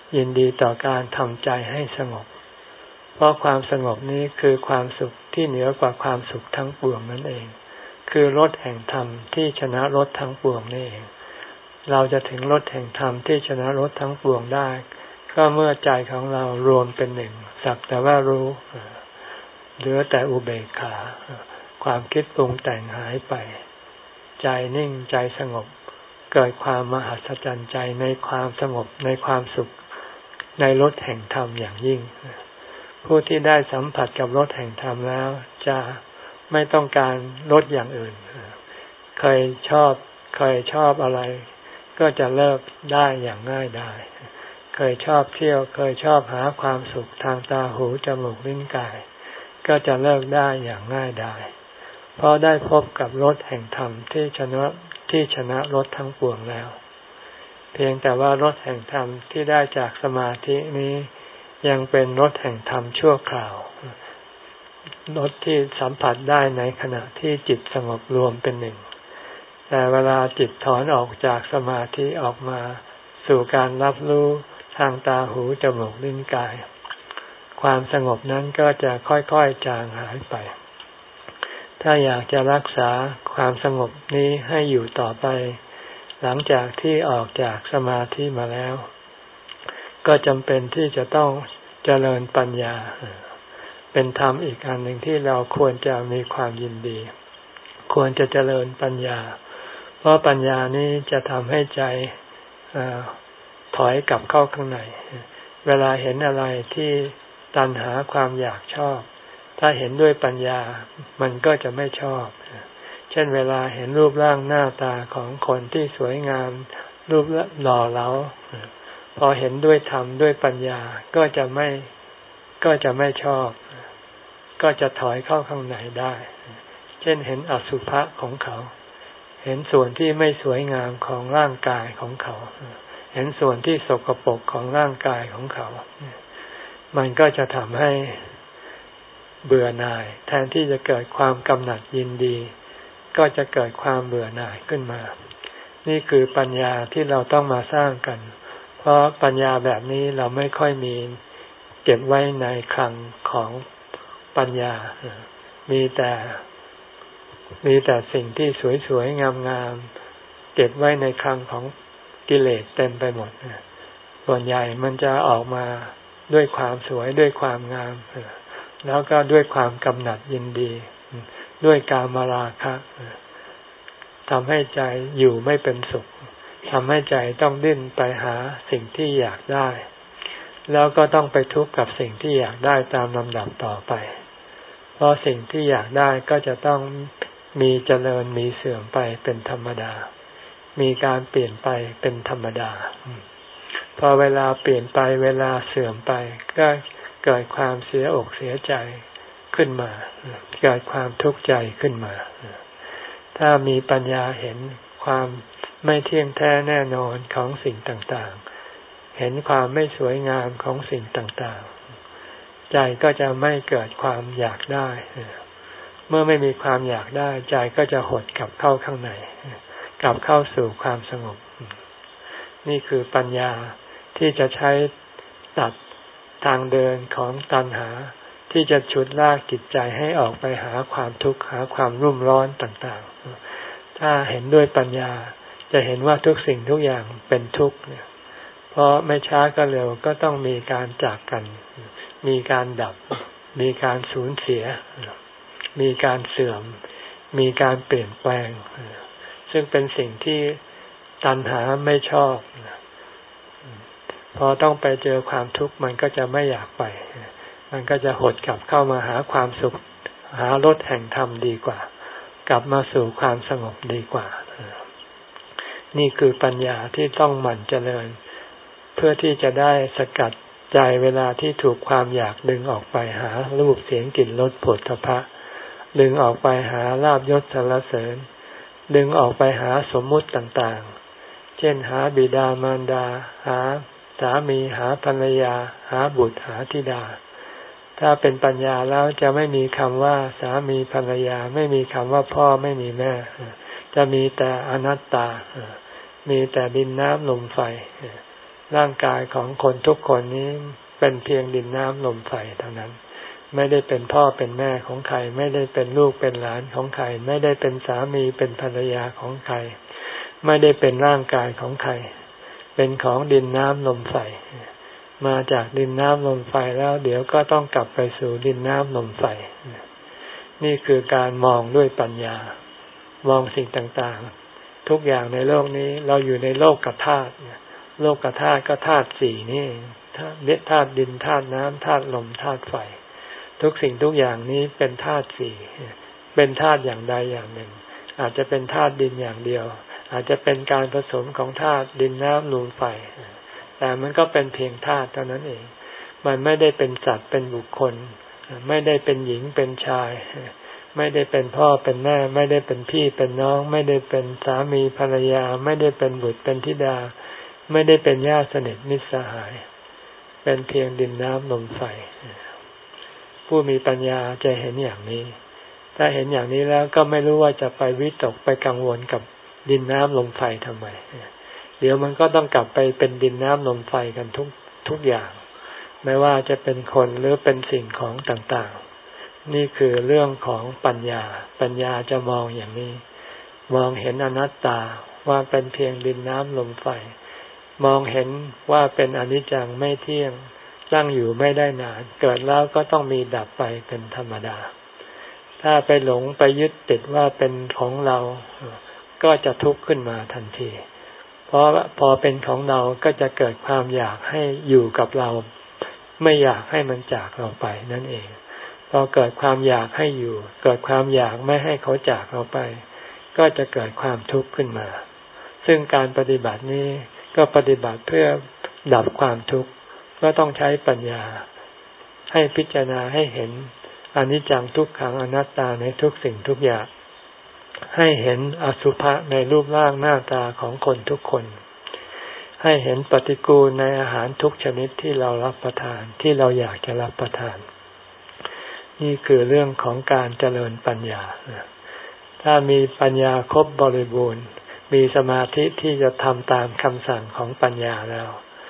ยินดีต่อการทำใจให้สงบเพราะความสงบนี้คือความสุขที่เหนือกว่าความสุขทั้งปวงนั่นเองคือรสแห่งธรรมที่ชนะรสทั้งปวงนี่เองเราจะถึงรสแห่งธรรมที่ชนะรสทั้งปวงได้ก็เมื่อใจของเรารวมเป็นหนึ่งสักแต่ว่ารู้เหลือแต่อุเบกขาความคิดปรุงแต่งหายไปใจนิ่งใจสงบเกิดความมหัศจรรย์ใจในความสงบในความสุขในรสแห่งธรรมอย่างยิ่งผู้ที่ได้สัมผัสกับรสแห่งธรรมแล้วจะไม่ต้องการรสอย่างอื่นเคยชอบเคยชอบอะไรก็จะเลิกได้อย่างง่ายดายเคยชอบเที่ยวเคยชอบหาความสุขทางตาหูจมูกลิ้นกายก็จะเลิกได้อย่างง่ายดายเพราะได้พบกับรสแห่งธรรมที่ชนะที่ชนะรสทั้งปวงแล้วเพียงแต่ว่ารสแห่งธรรมที่ได้จากสมาธินี้ยังเป็นรสแห่งธรรมชั่วคราวรสที่สัมผัสได้ในขณะที่จิตสงบรวมเป็นหนึ่งแต่เวลาจิตถอนออกจากสมาธิออกมาสู่การรับรู้ทางตาหูจมูกลิ้นกายความสงบนั้นก็จะค่อยๆจางหายไปถ้าอยากจะรักษาความสงบนี้ให้อยู่ต่อไปหลังจากที่ออกจากสมาธิมาแล้วก็จำเป็นที่จะต้องเจริญปัญญาเป็นธรรมอีกอันหนึ่งที่เราควรจะมีความยินดีควรจะเจริญปัญญาเพราะปัญญานี้จะทำให้ใจถอยกลับเข้าข้างในเวลาเห็นอะไรที่ตัณหาความอยากชอบถ้าเห็นด้วยปัญญามันก็จะไม่ชอบเช่นเวลาเห็นรูปร่างหน้าตาของคนที่สวยงามรูปหล่อเหลาพอเห็นด้วยธรรมด้วยปัญญาก็จะไม่ก็จะไม่ชอบก็จะถอยเข้าข้างในได้เช่นเห็นอสุภะของเขาเห็นส่วนที่ไม่สวยงามของร่างกายของเขาเห็นส่วนที่สกปรกของร่างกายของเขามันก็จะทำให้เบื่อหน่ายแทนที่จะเกิดความกำหนัดยินดีก็จะเกิดความเบื่อหน่ายขึ้นมานี่คือปัญญาที่เราต้องมาสร้างกันเพราะปัญญาแบบนี้เราไม่ค่อยมีเก็บไว้ในคลังของปัญญามีแต่มีแต่สิ่งที่สวยๆงามๆเก็บไว้ในคลังของกิเลสเต็มไปหมดส่วนใหญ่มันจะออกมาด้วยความสวยด้วยความงามแล้วก็ด้วยความกำหนัดยินดีด้วยกามราคะทำให้ใจอยู่ไม่เป็นสุขทำให้ใจต้องดิ้นไปหาสิ่งที่อยากได้แล้วก็ต้องไปทุกข์กับสิ่งที่อยากได้ตามลำดับต่อไปเพราะสิ่งที่อยากได้ก็จะต้องมีเจริญมีเสื่อมไปเป็นธรรมดามีการเปลี่ยนไปเป็นธรรมดาพอเวลาเปลี่ยนไปเวลาเสื่อมไปก็เกิดความเสียอกเสียใจขึ้นมาเกิดความทุกข์ใจขึ้นมาถ้ามีปัญญาเห็นความไม่เที่ยงแท้แน่นอนของสิ่งต่างๆเห็นความไม่สวยงามของสิ่งต่างๆใจก็จะไม่เกิดความอยากได้เมื่อไม่มีความอยากได้ใจก็จะหดกลับเข้าข้างในกลับเข้าสู่ความสงบนี่คือปัญญาที่จะใช้ตัดทางเดินของตัณหาที่จะฉุดลากจิตใจให้ออกไปหาความทุกข์หาความรุ่มร้อนต่างๆถ้าเห็นด้วยปัญญาจะเห็นว่าทุกสิ่งทุกอย่างเป็นทุกข์เนี่ยเพราะไม่ช้าก็เร็วก็ต้องมีการจากกันมีการดับมีการสูญเสียมีการเสื่อมมีการเปลี่ยนแปลงซึ่งเป็นสิ่งที่ตัณหาไม่ชอบพอต้องไปเจอความทุกข์มันก็จะไม่อยากไปมันก็จะหดกลับเข้ามาหาความสุขหารสแห่งธรรมดีกว่ากลับมาสู่ความสงบดีกว่านี่คือปัญญาที่ต้องหมั่นเจริญเพื่อที่จะได้สกัดใจเวลาที่ถูกความอยากดึงออกไปหารูปเสียงกลิ่นรสโผฏฐัพพะดึงออกไปหาลาภยศสรรเสริญดึงออกไปหาสมมุติต่างๆเช่นหาบิดามารดาหาสามีหาภรรยาหาบุตรหาธิดาถ้าเป็นปัญญาแล้วจะไม่มีคำว่าสามีภรรยาไม่มีคำว่าพ่อไม่มีแม่จะมีแต่อนัตตามีแต่ดินน้ำลมไฟร่างกายของคนทุกคนนี้เป็นเพียงดินน้ำลมไฟเท่านั้นไม่ได้เป็นพ่อเป็นแม่ของใครไม่ได้เป็นลูกเป็นหลานของใครไม่ได้เป็นสามีเป็นภรรยาของใครไม่ได้เป็นร่างกายของใครเป็นของดินน้ำลมไฟมาจากดินน้ำลมไฟแล้วเดี๋ยวก็ต้องกลับไปสู่ดินน้ำลมไฟนี่คือการมองด้วยปัญญามองสิ่งต่างๆทุกอย่างในโลกนี้เราอยู่ในโลกกับธาตุโลกกับธาตุก็ธาตุสี่นี่ธาตุธาตุดินธาตุน้ำธาตุลมธาตุไฟทุกสิ่งทุกอย่างนี้เป็นธาตุสี่เป็นธาตุอย่างใดอย่างหนึ่งอาจจะเป็นธาตุดินอย่างเดียวอาจจะเป็นการผสมของธาตุดินน้ำลมไฟแต่มันก็เป็นเพียงธาตุเท่านั้นเองมันไม่ได้เป็นสัตว์เป็นบุคคลไม่ได้เป็นหญิงเป็นชายไม่ได้เป็นพ่อเป็นแม่ไม่ได้เป็นพี่เป็นน้องไม่ได้เป็นสามีภรรยาไม่ได้เป็นบุตรเป็นธิดาไม่ได้เป็นญาติสนิทมิตรสหายเป็นเพียงดินน้ำลมไฟผู้มีปัญญาจะเห็นอย่างนี้ถ้าเห็นอย่างนี้แล้วก็ไม่รู้ว่าจะไปวิตกไปกังวลกับดินน้ำลมไฟทำไมเดี๋ยวมันก็ต้องกลับไปเป็นดินน้ำลมไฟกันทุกทุกอย่างไม่ว่าจะเป็นคนหรือเป็นสิ่งของต่างๆนี่คือเรื่องของปัญญาปัญญาจะมองอย่างนี้มองเห็นอนัตตาว่าเป็นเพียงดินน้ำลมไฟมองเห็นว่าเป็นอนิจจังไม่เที่ยงตั้งอยู่ไม่ได้นานเกิดแล้วก็ต้องมีดับไปเป็นธรรมดาถ้าไปหลงไปยึดติดว่าเป็นของเราก็จะทุกข์ขึ้นมาทันทีเพราะพอเป็นของเราก็จะเกิดความอยากให้อยู่กับเราไม่อยากให้มันจากเราไปนั่นเองพอเกิดความอยากให้อยู่เกิดความอยากไม่ให้เขาจากเราไปก็จะเกิดความทุกข์ขึ้นมาซึ่งการปฏิบัตินี้ก็ปฏิบัติเพื่อดับความทุกข์ก็ต้องใช้ปัญญาให้พิจารณาให้เห็นอนิจจังทุกขังอนัตตาในทุกสิ่งทุกอย่างให้เห็นอสุภะในรูปร่างหน้าตาของคนทุกคนให้เห็นปฏิกูลในอาหารทุกชนิดที่เรารับประทานที่เราอยากจะรับประทานนี่คือเรื่องของการเจริญปัญญาถ้ามีปัญญาครบบริบูรณ์มีสมาธิที่จะทำตามคำสั่งของปัญญาแล้ว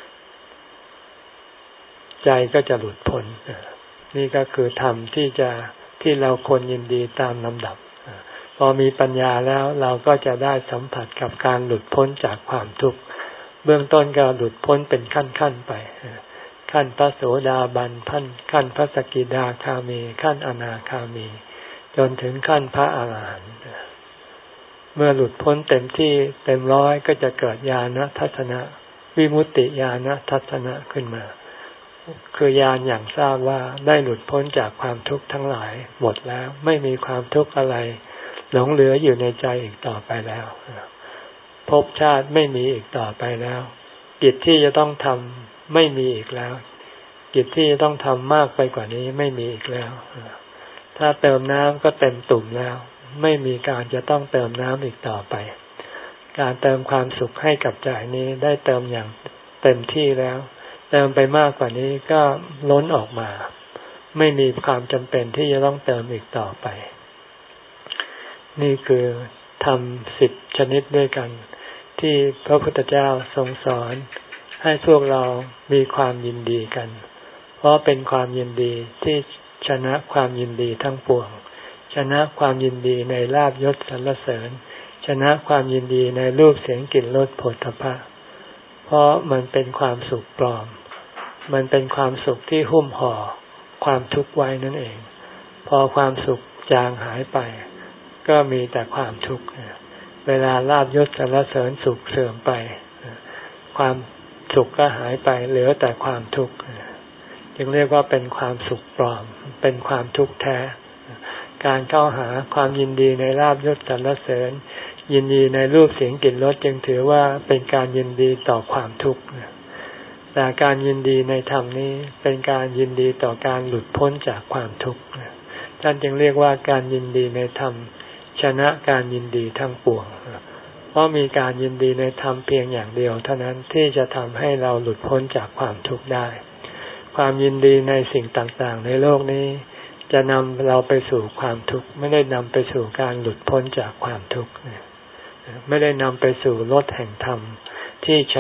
ใจก็จะหลุดพ้นนี่ก็คือธรรมที่จะที่เราควรยินดีตามลำดับพอมีปัญญาแล้วเราก็จะได้สัมผัสกับการหลุดพ้นจากความทุกข์เบื้องต้นก็หลุดพ้นเป็นขั้นๆไปขั้นพระโสดาบันขั้นขั้นพระสกิทาคามีขั้นอนาคามีจนถึงขั้นพระอรหันต์เมื่อหลุดพ้นเต็มที่เต็มร้อยก็จะเกิดญาณทัศนะวิมุตติญาณทัศนะขึ้นมาคือญาณอย่างทราบว่าได้หลุดพ้นจากความทุกข์ทั้งหลายหมดแล้วไม่มีความทุกข์อะไรหลงเหลืออยู่ในใจอีกต่อไปแล้วภพชาติไม่มีอีกต่อไปแล้วกิจที่จะต้องทำไม่มีอีกแล้วกิจที่จะต้องทำมากไปกว่านี้ไม่มีอีกแล้วถ้าเติมน้ำก็เต็มตุ่มแล้วไม่มีการจะต้องเติมน้ำอีกต่อไปการเติมความสุขให้กับใจนี้ได้เติมอย่างเต็มที่แล้วเติมไปมากกว่านี้ก็ล้นออกมาไม่มีความจำเป็นที่จะต้องเติมอีกต่อไปนี่คือธรรมสิบชนิดด้วยกันที่พระพุทธเจ้าทรงสอนให้พวกเรามีความยินดีกันเพราะเป็นความยินดีที่ชนะความยินดีทั้งปวงชนะความยินดีในลาภยศสรรเสริญชนะความยินดีในรูปเสียงกลิ่นรสโผฏฐัพพะเพราะมันเป็นความสุขปลอมมันเป็นความสุขที่หุ้มห่อความทุกข์ไว้นั่นเองพอความสุขจางหายไปก็มีแต่ความทุกข์เวลาลาภยศสรรเสริญสุขเสื่อมไปความสุขก็หายไปเหลือแต่ความทุกข์จึงเรียกว่าเป็นความสุขปลอมเป็นความทุกข์แท้การเข้าหาความยินดีในลาภยศสรรเสริญยินดีในรูปเสียงกลิ่นรสจึงถือว่าเป็นการยินดีต่อความทุกข์แต่การยินดีในธรรมนี้เป็นการยินดีต่อการหลุดพ้นจากความทุกข์ท่านจึงเรียกว่าการยินดีในธรรมชนะการยินดีทั้งปวงเพราะมีการยินดีในธรรมเพียงอย่างเดียวเท่านั้นที่จะทำให้เราหลุดพ้นจากความทุกข์ได้ความยินดีในสิ่งต่างๆในโลกนี้จะนำเราไปสู่ความทุกข์ไม่ได้นำไปสู่การหลุดพ้นจากความทุกข์ไม่ได้นำไปสู่รสแห่งธรรมที่จะ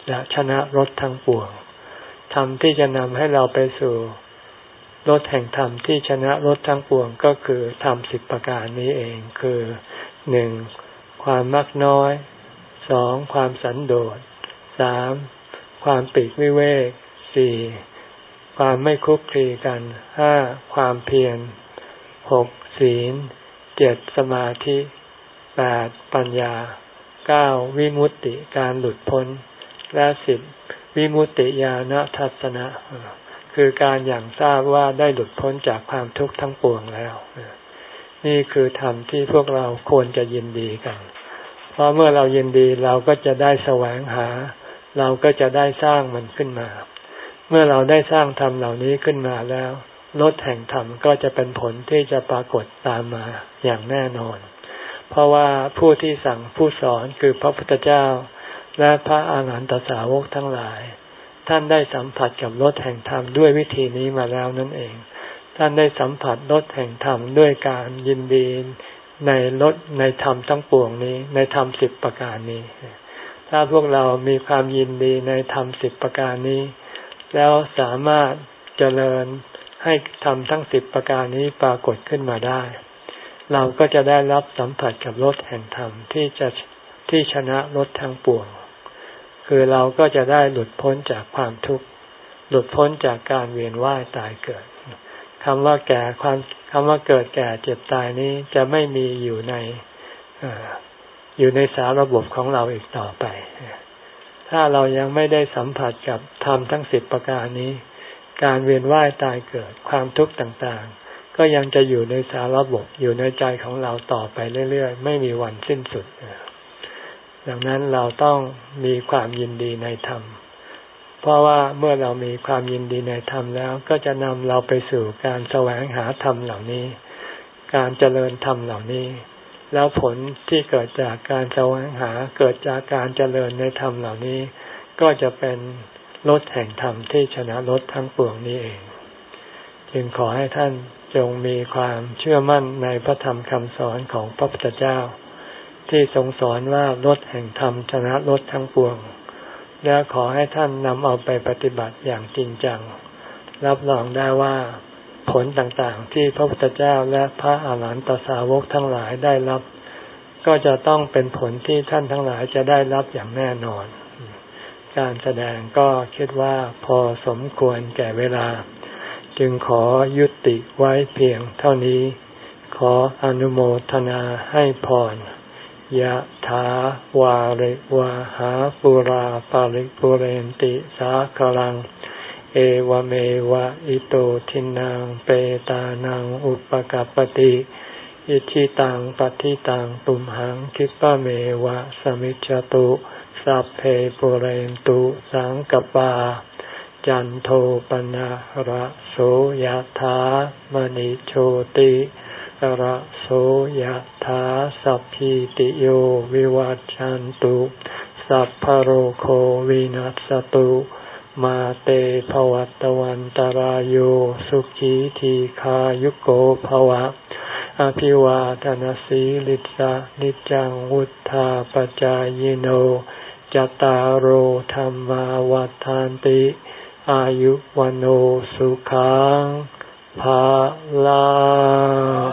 จะชนะรสทั้งปวงธรรมที่จะนำให้เราไปสู่รสแห่งธรรมที่ชนะรสทั้งปวงก็คือธรรมสิบประการนี้เองคือหนึ่งความมักน้อยสองความสันโดษสามความปลีกวิเวกสี่ความไม่คลุกคลีกันห้าความเพียรหกศีลเจ็ดสมาธิแปดปัญญาเก้าวิมุตติการหลุดพ้นและสิบวิมุตติญาณทัสสนะคือการอย่างทราบว่าได้หลุดพ้นจากความทุกข์ทั้งปวงแล้วนี่คือธรรมที่พวกเราควรจะยินดีกันเพราะเมื่อเรายินดีเราก็จะได้แสวงหาเราก็จะได้สร้างมันขึ้นมาเมื่อเราได้สร้างธรรมเหล่านี้ขึ้นมาแล้วรสแห่งธรรมก็จะเป็นผลที่จะปรากฏตามมาอย่างแน่นอนเพราะว่าผู้ที่สั่งผู้สอนคือพระพุทธเจ้าและพระอาหารหันตสาวกทั้งหลายท่านได้สัมผัสกับรสแห่งธรรมด้วยวิธีนี้มาแล้วนั่นเองท่านได้สัมผัสรสแห่งธรรมด้วยการยินดีในรสในธรรมทั้งปวงนี้ในธรรมสิบประการนี้ถ้าพวกเรามีความยินดีในธรรมสิบประการนี้แล้วสามารถเจริญให้ธรรมทั้งสิบประการนี้ปรากฏขึ้นมาได้เราก็จะได้รับสัมผัสกับรสแห่งธรรมที่จะที่ชนะรสทั้งปวงคือเราก็จะได้หลุดพ้นจากความทุกข์หลุดพ้นจากการเวียนว่ายตายเกิดคำว่าแก่ความคำว่าเกิดแก่เจ็บตายนี้จะไม่มีอยู่ในอยู่ในสารระบบของเราอีกต่อไปถ้าเรายังไม่ได้สัมผัสกับธรรมทั้งสิบประการนี้การเวียนว่ายตายเกิดความทุกข์ต่างๆก็ยังจะอยู่ในสารระบบอยู่ในใจของเราต่อไปเรื่อยๆไม่มีวันสิ้นสุดดังนั้นเราต้องมีความยินดีในธรรมเพราะว่าเมื่อเรามีความยินดีในธรรมแล้วก็จะนำเราไปสู่การแสวงหาธรรมเหล่านี้การเจริญธรรมเหล่านี้แล้วผลที่เกิดจากการแสวงหาเกิดจากการเจริญในธรรมเหล่านี้ก็จะเป็นรสแห่งธรรมที่ชนะรสทั้งปวงนี้เองจึงขอให้ท่านจงมีความเชื่อมั่นในพระธรรมคำสอนของพระพุทธเจ้าที่ทรงสอนว่ารสแห่งธรรมชนะรสทั้งปวงและขอให้ท่านนำเอาไปปฏิบัติอย่างจริงจังรับรองได้ว่าผลต่างๆที่พระพุทธเจ้าและพระอาหารหันตสาวกทั้งหลายได้รับก็จะต้องเป็นผลที่ท่านทั้งหลายจะได้รับอย่างแน่นอนการแสดงก็คิดว่าพอสมควรแก่เวลาจึงขอยุติไว้เพียงเท่านี้ขออนุโมทนาให้พรยะถาวาริวะหาปุราปาริปุเรนติสาคลังเอวเมวะอิโตทินังเปตานังอุปกัปปติอิทิตังปฏิตังตุมหังคิปะเมวะสมิจจตุสัพเพปุเรนตุสังกปาจันโทปนะระโสยะถามณิโชติระโสยถาสัพพิติโยวิวัจจันตุสัพพโรโควินัสตุมาเตภวัตวันตารโยสุขีทีขายุโกภวะอภิวาทนาสีลิสะนิจังวุธาปจายโนจตารโหธรรมาวัฏฐานติอายุวันโอสุขังภาลัง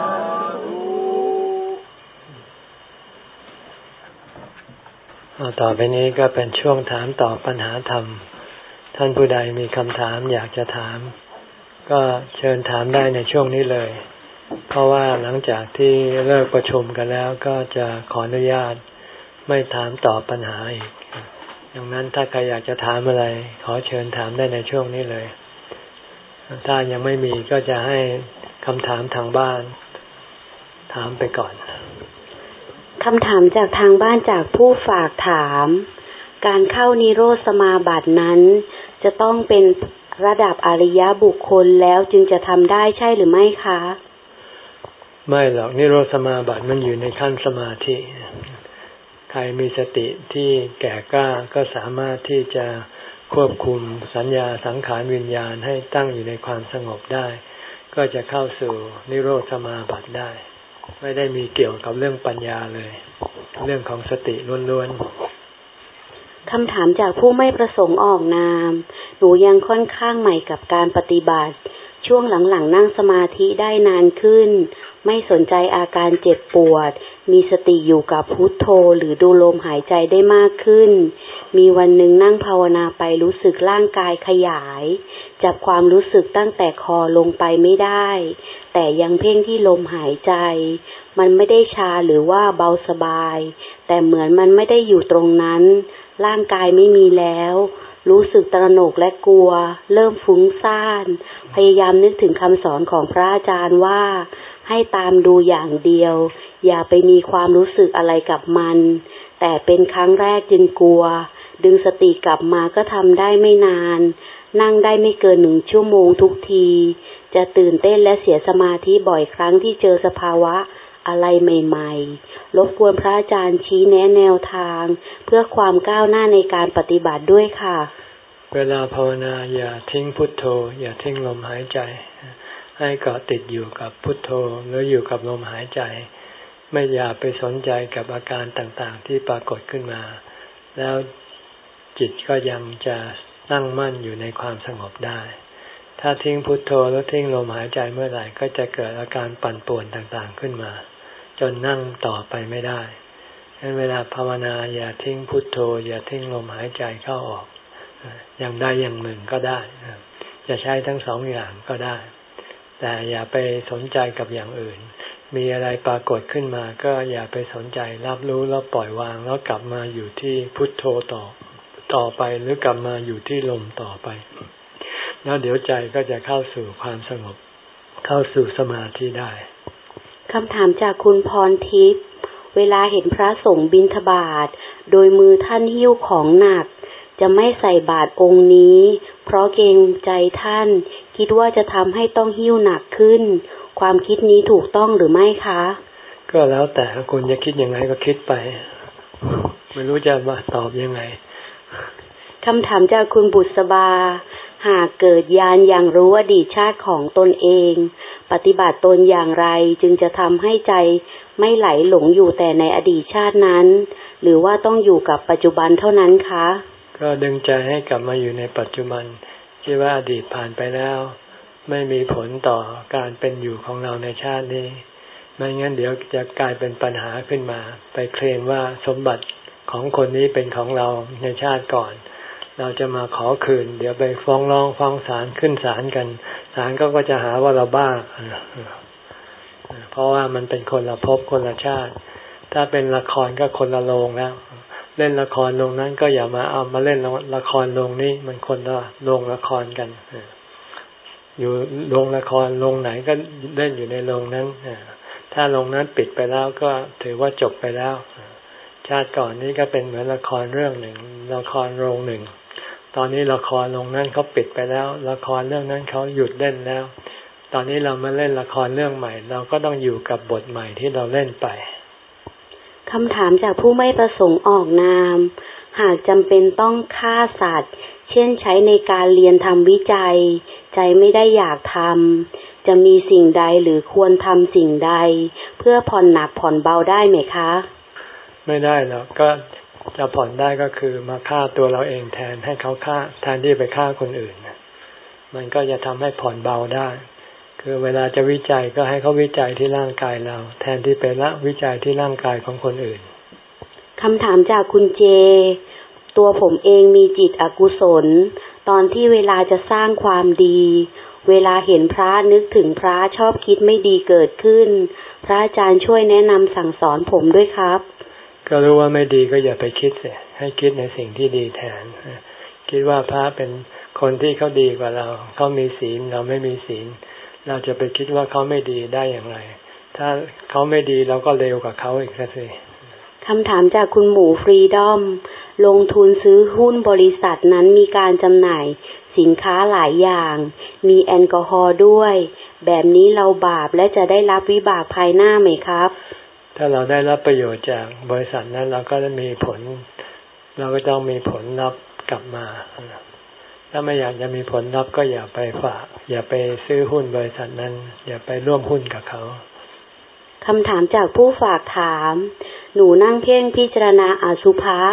ต่อไปนี้ก็เป็นช่วงถามตอบปัญหาธรรมท่านผู้ใดมีคำถามอยากจะถามก็เชิญถามได้ในช่วงนี้เลยเพราะว่าหลังจากที่เลิกประชุมกันแล้วก็จะขออนุญาตไม่ถามตอบปัญหาอีกดังนั้นถ้าใครอยากจะถามอะไรขอเชิญถามได้ในช่วงนี้เลยถ้ายังไม่มีก็จะให้คำถามทางบ้านถามไปก่อนคำถามจากทางบ้านจากผู้ฝากถามการเข้านิโรธสมาบัตินั้นจะต้องเป็นระดับอริยบุคคลแล้วจึงจะทำได้ใช่หรือไม่คะไม่หรอกนิโรธสมาบัติมันอยู่ในขั้นสมาธิใครมีสติที่แก่กล้าก็สามารถที่จะควบคุมสัญญาสังขารวิญญาณให้ตั้งอยู่ในความสงบได้ก็จะเข้าสู่นิโรธสมาบัติได้ไม่ได้มีเกี่ยวกับเรื่องปัญญาเลยเรื่องของสติล้วนคคำถามจากผู้ไม่ประสงค์ออกนามหนูยังค่อนข้างใหม่กับการปฏิบัติช่วงหลังๆนั่งสมาธิได้นานขึ้นไม่สนใจอาการเจ็บปวดมีสติอยู่กับพุทโธหรือดูลมหายใจได้มากขึ้นมีวันหนึ่งนั่งภาวนาไปรู้สึกร่างกายขยายจับความรู้สึกตั้งแต่คอลงไปไม่ได้แต่ยังเพ่งที่ลมหายใจมันไม่ได้ชาหรือว่าเบาสบายแต่เหมือนมันไม่ได้อยู่ตรงนั้นร่างกายไม่มีแล้วรู้สึกตระหนกและกลัวเริ่มฟุ้งซ่านพยายามนึกถึงคำสอนของพระอาจารย์ว่าให้ตามดูอย่างเดียวอย่าไปมีความรู้สึกอะไรกับมันแต่เป็นครั้งแรกจึงกลัวดึงสติกลับมาก็ทำได้ไม่นานนั่งได้ไม่เกินหนึ่งชั่วโมงทุกทีจะตื่นเต้นและเสียสมาธิบ่อยครั้งที่เจอสภาวะอะไรใหม่ๆรบกวนพระอาจารย์ชี้แนะแนวทางเพื่อความก้าวหน้าในการปฏิบัติด้วยค่ะเวลาภาวนาอย่าทิ้งพุทโธอย่าทิ้งลมหายใจให้เกาะติดอยู่กับพุทโธหรืออยู่กับลมหายใจไม่อย่าไปสนใจกับอาการต่างๆที่ปรากฏขึ้นมาแล้วจิตก็ยังจะตั้งมั่นอยู่ในความสงบได้ถ้าทิ้งพุทโธแล้วทิ้งลมหายใจเมื่อไหร่ก็จะเกิดอาการปั่นป่วนต่างๆขึ้นมาจนนั่งต่อไปไม่ได้ฉะนั้นเวลาภาวนาอย่าทิ้งพุทโธอย่าทิ้งลมหายใจเข้าออกอย่างใดอย่างหนึ่งก็ได้จะใช้ทั้งสองอย่างก็ได้แต่อย่าไปสนใจกับอย่างอื่นมีอะไรปรากฏขึ้นมาก็อย่าไปสนใจรับรู้แล้วปล่อยวางแล้วกลับมาอยู่ที่พุทโธต่อต่อไปหรือกลับมาอยู่ที่ลมต่อไปแล้วเดี๋ยวใจก็จะเข้าสู่ความสงบเข้าสู่สมาธิได้คำถามจากคุณพรทิพย์เวลาเห็นพระสงฆ์บิณฑบาตโดยมือท่านหิ้วของหนักจะไม่ใส่บาตรองค์นี้เพราะเกรงใจท่านคิดว่าจะทำให้ต้องหิ้วหนักขึ้นความคิดนี้ถูกต้องหรือไม่คะก็แล้วแต่คุณจะคิดยังไงก็คิดไปไม่รู้จะมาตอบยังไงคำถามจากคุณบุษบาหากเกิดญาณอย่างรู้อดีตชาติของตนเองปฏิบัติตนอย่างไรจึงจะทำให้ใจไม่ไหลหลงอยู่แต่ในอดีตชาตินั้นหรือว่าต้องอยู่กับปัจจุบันเท่านั้นคะก็ดึงใจให้กลับมาอยู่ในปัจจุบันคิดว่าอดีตผ่านไปแล้วไม่มีผลต่อการเป็นอยู่ของเราในชาตินี้ไม่งั้นเดี๋ยวจะกลายเป็นปัญหาขึ้นมาไปเคลมว่าสมบัติของคนนี้เป็นของเราในชาติก่อนเราจะมาขอคืนเดี๋ยวไปฟ้องร้องฟ้องศาลขึ้นศาลกันศาลก็ก็จะหาว่าเราบ้าเพราะว่ามันเป็นคนละภพคนละชาติถ้าเป็นละครก็คนละโรงแล้วเล่นละครโรงนั้นก็อย่ามาเอามาเล่นละครโรงนี้มันคนละโรงละครกันอยู่โรงละครโรงไหนก็เล่นอยู่ในโรงนั้นถ้าโรงนั้นปิดไปแล้วก็ถือว่าจบไปแล้วชาติก่อนนี้ก็เป็นเหมือนละครเรื่องหนึ่งละครโรงหนึ่งตอนนี้ละครโรงนั้นเขาปิดไปแล้วละครเรื่องนั้นเขาหยุดเล่นแล้วตอนนี้เรามาเล่นละครเรื่องใหม่เราก็ต้องอยู่กับบทใหม่ที่เราเล่นไปคำถามจากผู้ไม่ประสงค์ออกนามหากจำเป็นต้องฆ่าสัตว์เช่นใช้ในการเรียนทำวิจัยใจไม่ได้อยากทำจะมีสิ่งใดหรือควรทำสิ่งใดเพื่อผ่อนหนักผ่อนเบาได้ไหมคะไม่ได้หรอกก็จะผ่อนได้ก็คือมาฆ่าตัวเราเองแทนให้เขาฆ่าแทนที่ไปฆ่าคนอื่นมันก็จะทำให้ผ่อนเบาได้คือเวลาจะวิจัยก็ให้เขาวิจัยที่ร่างกายเราแทนที่ไปละวิจัยที่ร่างกายของคนอื่นคำถามจากคุณเจตัวผมเองมีจิตอกุศลตอนที่เวลาจะสร้างความดีเวลาเห็นพระนึกถึงพระชอบคิดไม่ดีเกิดขึ้นพระอาจารย์ช่วยแนะนำสั่งสอนผมด้วยครับก็รู้ว่าไม่ดีก็อย่าไปคิดสิให้คิดในสิ่งที่ดีแทนคิดว่าพระเป็นคนที่เขาดีกว่าเราเขามีศีลเราไม่มีศีลเราจะไปคิดว่าเขาไม่ดีได้อย่างไรถ้าเขาไม่ดีเราก็เลวกว่าเขาอีกสิคำถามจากคุณหมูฟรีดอมลงทุนซื้อหุ้นบริษัทนั้นมีการจำหน่ายสินค้าหลายอย่างมีแอลกอฮอล์ด้วยแบบนี้เราบาปและจะได้รับวิบากภายหน้าไหมครับถ้าเราได้รับประโยชน์จากบริษัทนั้นเราก็จะมีผลเราก็ต้องมีผลลัพธ์กลับมาถ้าไม่อยากจะมีผลลัพธ์ก็อย่าไปฝากอย่าไปซื้อหุ้นบริษัทนั้นอย่าไปร่วมหุ้นกับเขาคำถามจากผู้ฝากถามหนูนั่งเพ่งพิจารณาอสุภะ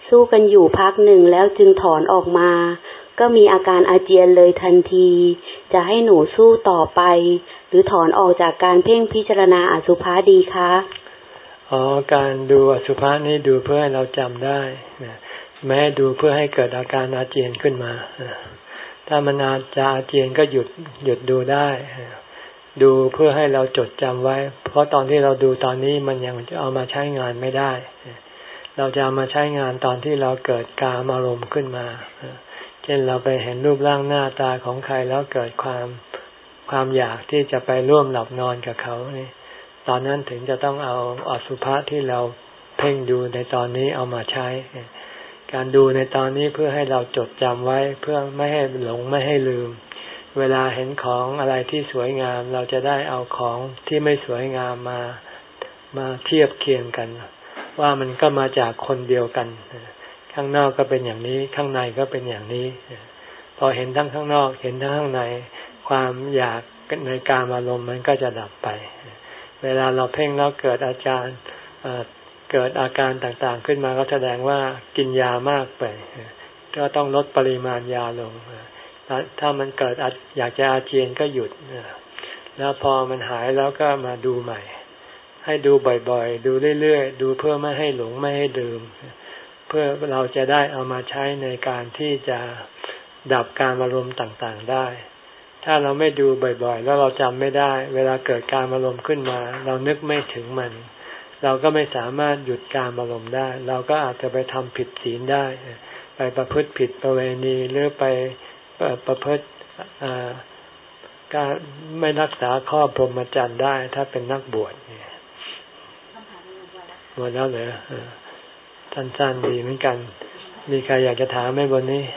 สู้กันอยู่พักหนึ่งแล้วจึงถอนออกมาก็มีอาการอาเจียนเลยทันทีจะให้หนูสู้ต่อไปหรือถอนออกจากการเพ่งพิจารณาอสุภะดีคะอ๋อการดูอสุภะนี่ดูเพื่อให้เราจำได้ไม่ให้ดูเพื่อให้เกิดอาการอาเจียนขึ้นมาถ้ามันอาจจะอาเจียนก็หยุดหยุดดูได้ดูเพื่อให้เราจดจำไว้เพราะตอนที่เราดูตอนนี้มันยังจะเอามาใช้งานไม่ได้เราจะเอามาใช้งานตอนที่เราเกิดกามอารมณ์ขึ้นมาเช่นเราไปเห็นรูปร่างหน้าตาของใครแล้วเกิดความความอยากที่จะไปร่วมหลับนอนกับเขานี่ตอนนั้นถึงจะต้องเอาอสุภะที่เราเพ่งดูในตอนนี้เอามาใช้การดูในตอนนี้เพื่อให้เราจดจำไว้เพื่อไม่ให้หลงไม่ให้ลืมเวลาเห็นของอะไรที่สวยงามเราจะได้เอาของที่ไม่สวยงามมามาเทียบเคียงกันว่ามันก็มาจากคนเดียวกันข้างนอกก็เป็นอย่างนี้ข้างในก็เป็นอย่างนี้พอเห็นทั้งข้างนอกเห็นทั้งข้างในความอยากในกามอารมณ์มันก็จะดับไปเวลาเราเพ่งแล้วเกิดอาการเกิดอาการต่างๆขึ้นมาก็แสดงว่ากินยามากไปก็ต้องลดปริมาณยาลงถ้ามันเกิดอยากจะอาเจียนก็หยุดแล้วพอมันหายแล้วก็มาดูใหม่ให้ดูบ่อยๆดูเรื่อยๆดูเพื่อไม่ให้หลงไม่ให้ดื่มเพื่อเราจะได้เอามาใช้ในการที่จะดับการอารมณ์ต่างๆได้ถ้าเราไม่ดูบ่อยๆแล้วเราจำไม่ได้เวลาเกิดการอารมณ์ขึ้นมาเรานึกไม่ถึงมันเราก็ไม่สามารถหยุดการอารมณ์ได้เราก็อาจจะไปทำผิดศีลได้ไปประพฤติผิดประเวณีหรือไปประพฤติการไม่รักษาข้อพรหมจรรย์ได้ถ้าเป็นนักบวชหมดแล้วเหรอสั้นๆดีเหมือนกันมีใครอยากจะถามไหมบนนี้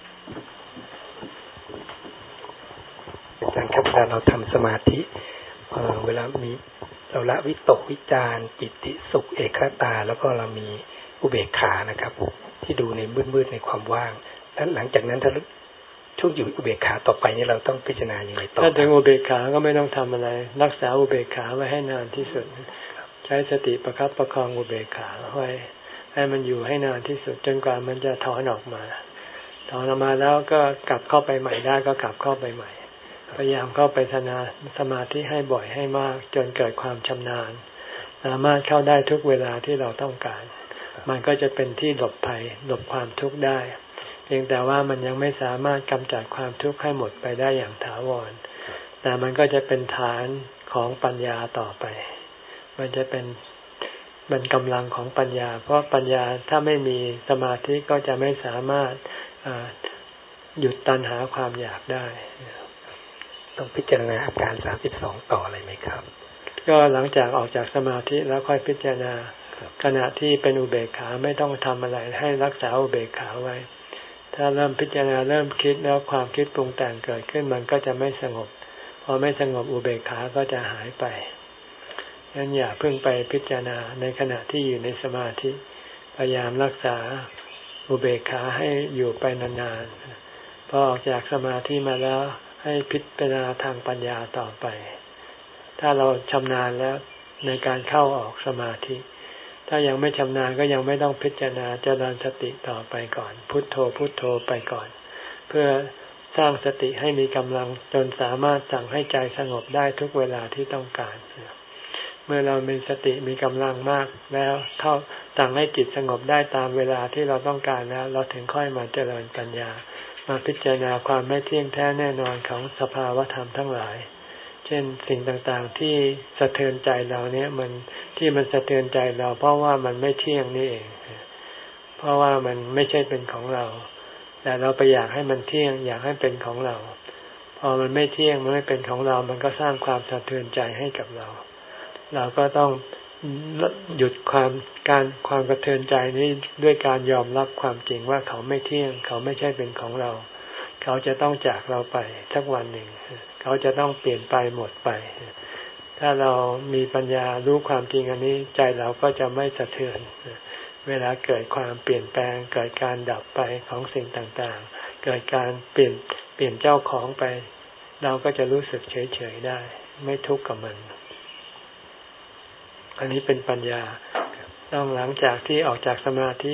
อาจารย์ครับเวลาเราทำสมาธิเวลามีเราละวิตกวิจารจิตติสุขเอกตาแล้วก็เรามีอุเบกขานะครับที่ดูในมืดๆในความว่างแล้วหลังจากนั้นถ้าช่วงอยู่อุเบกขาต่อไปนี่เราต้องพิจารณาอย่างไรต่อถ้าถึงอุเบกขาก็ไม่ต้องทำอะไรรักษาอุเบกขาไว้ให้นานที่สุดใช้สติประคับประคองอุเบกขาไว้ให้มันอยู่ให้นานที่สุดจนกว่ามันจะถอนออกมาถอนออกมาแล้วก็กลับเข้าไปใหม่ได้ก็กลับเข้าไปใหม่พยายามเข้าไปทนาสมาธิให้บ่อยให้มากจนเกิดความชำนาญสามารถเข้าได้ทุกเวลาที่เราต้องการมันก็จะเป็นที่หลบภัยหลบความทุกข์ได้เพียงแต่ว่ามันยังไม่สามารถกำจัดความทุกข์ให้หมดไปได้อย่างถาวรแต่มันก็จะเป็นฐานของปัญญาต่อไปมันจะเป็นเป็นกำลังของปัญญาเพราะปัญญาถ้าไม่มีสมาธิก็จะไม่สามารถหยุดตัณหาความอยากได้ต้องพิจารณาอาการสามสิบสองต่ออะไรไหมครับก็หลังจากออกจากสมาธิแล้วค่อยพิจารณาขณะที่เป็นอุเบกขาไม่ต้องทำอะไรให้รักษาอุเบกขาไว้ถ้าเริ่มพิจารณาเริ่มคิดแล้วความคิดปรุงแต่งเกิดขึ้นมันก็จะไม่สงบพอไม่สงบอุเบกขาก็จะหายไปงั้นอย่าเพิ่งไปพิจารณาในขณะที่อยู่ในสมาธิพยายามรักษาอุเบกขาให้อยู่ไปนานๆพอออกจากสมาธิมาแล้วให้พิจารณาทางปัญญาต่อไปถ้าเราชำนาญแล้วในการเข้าออกสมาธิถ้ายังไม่ชำนาญก็ยังไม่ต้องพิจารณาเจริญสติต่อไปก่อนพุทโธพุทโธไปก่อนเพื่อสร้างสติให้มีกำลังจนสามารถสั่งให้ใจสงบได้ทุกเวลาที่ต้องการเมื่อเรามีสติมีกำลังมากแล้วเท่าสั่งให้จิตสงบได้ตามเวลาที่เราต้องการแล้วเราถึงค่อยมาเจริญปัญญามาพิจารณาความไม่เที่ยงแท้แน่นอนของสภาวธรรมทั้งหลายเช่นสิ่งต่างๆที่สะเทือนใจเราเนี่ยมันที่มันสะเทือนใจเราเพราะว่ามันไม่เที่ยงนี่เองเพราะว่ามันไม่ใช่เป็นของเราแต่เราไปอยากให้มันเที่ยงอยากให้เป็นของเราพอมันไม่เที่ยงมันไม่เป็นของเรามันก็สร้างความสะเทือนใจให้กับเราเราก็ต้องหยุดความการความกระเทือนใจนี้ด้วยการยอมรับความจริงว่าเขาไม่เที่ยงเขาไม่ใช่เป็นของเราเขาจะต้องจากเราไปสักวันหนึ่งเขาจะต้องเปลี่ยนไปหมดไปถ้าเรามีปัญญารู้ความจริงอันนี้ใจเราก็จะไม่สะเทือนเวลาเกิดความเปลี่ยนแปลงเกิดการดับไปของสิ่งต่างๆเกิดการเปลี่ยนเปลี่ยนเจ้าของไปเราก็จะรู้สึกเฉยๆได้ไม่ทุกข์กับมันอันนี้เป็นปัญญาต้องหลังจากที่ออกจากสมาธิ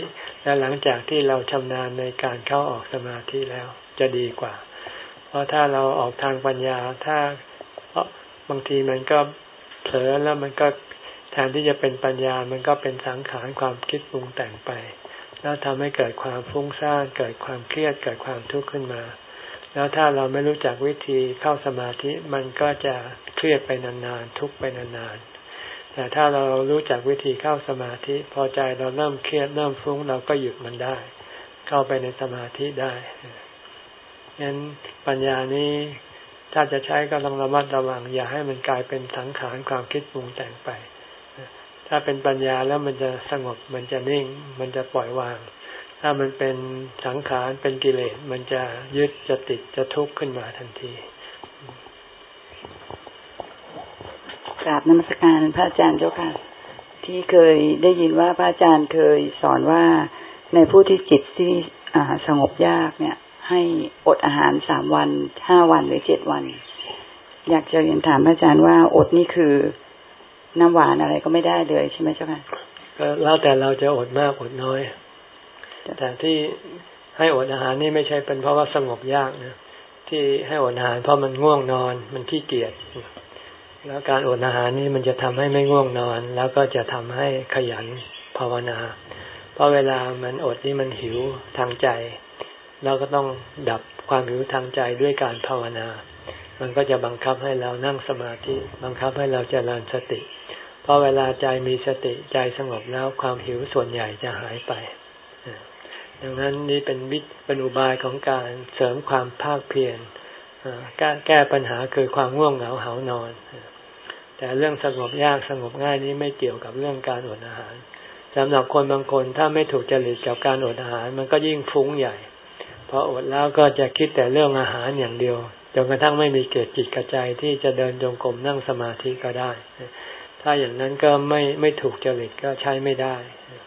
และหลังจากที่เราชำนาญในการเข้าออกสมาธิแล้วจะดีกว่าเพราะถ้าเราออกทางปัญญาถ้าบางทีมันก็เผลอแล้วมันก็แทนที่จะเป็นปัญญามันก็เป็นสังขารความคิดปรุงแต่งไปแล้วทำให้เกิดความฟุ้งซ่านเกิดความเครียดเกิดความทุกข์ขึ้นมาแล้วถ้าเราไม่รู้จักวิธีเข้าสมาธิมันก็จะเครียดไปนานๆทุกข์ไปนานๆแต่ถ้าเรารู้จักวิธีเข้าสมาธิพอใจเราเริ่มเครียดเริ่มฟุ้งเราก็หยุดมันได้เข้าไปในสมาธิได้งั้นปัญญานี้ถ้าจะใช้ก็ต้องระมัดระวังอย่าให้มันกลายเป็นสังขารความคิดปรุงแต่งไปถ้าเป็นปัญญาแล้วมันจะสงบมันจะนิ่งมันจะปล่อยวางถ้ามันเป็นสังขารเป็นกิเลสมันจะยึดจะติดจะทุกข์ขึ้นมาทันทีกราบนมัสการพระอาจารย์เจ้าค่ะที่เคยได้ยินว่าพระอาจารย์เคยสอนว่าในผู้ที่จิตที่สงบยากเนี่ยให้อดอาหารสามวันห้าวันหรือเจ็ดวันอยากจะเรียนถามพระอาจารย์ว่าอดนี่คือน้ำหวานอะไรก็ไม่ได้เลยใช่ไหมเจ้าค่ะก็แล้วแต่เราจะอดมากอดน้อยแต่ที่ให้อดอาหารนี่ไม่ใช่เป็นเพราะว่าสงบยากนะที่ให้อดอาหารเพราะมันง่วงนอนมันขี้เกียจแล้วการอดอาหารนี่มันจะทำให้ไม่ง่วงนอนแล้วก็จะทำให้ขยันภาวนาเพราะเวลามันอดนี่มันหิวทางใจเราก็ต้องดับความหิวทางใจด้วยการภาวนามันก็จะบังคับให้เรานั่งสมาธิบังคับให้เราเจริญสติเพราะเวลาใจมีสติใจสงบแล้วความหิวส่วนใหญ่จะหายไปดังนั้นนี่เป็นวิธีเป็นอุบายของการเสริมความภาคเพียรการแก้ปัญหาคือความง่วงเหงาหานอนแต่เรื่องสงบยากสงบง่ายนี้ไม่เกี่ยวกับเรื่องการอดอาหารสำหรับคนบางคนถ้าไม่ถูกจริตกับการอดอาหารมันก็ยิ่งฟุ้งใหญ่พออดแล้วก็จะคิดแต่เรื่องอาหารอย่างเดียวจนกระทั่งไม่มีเกิดจิตกระใจที่จะเดินจงกรมนั่งสมาธิก็ได้ถ้าอย่างนั้นก็ไม่ไม่ถูกจริตก็ใช้ไม่ได้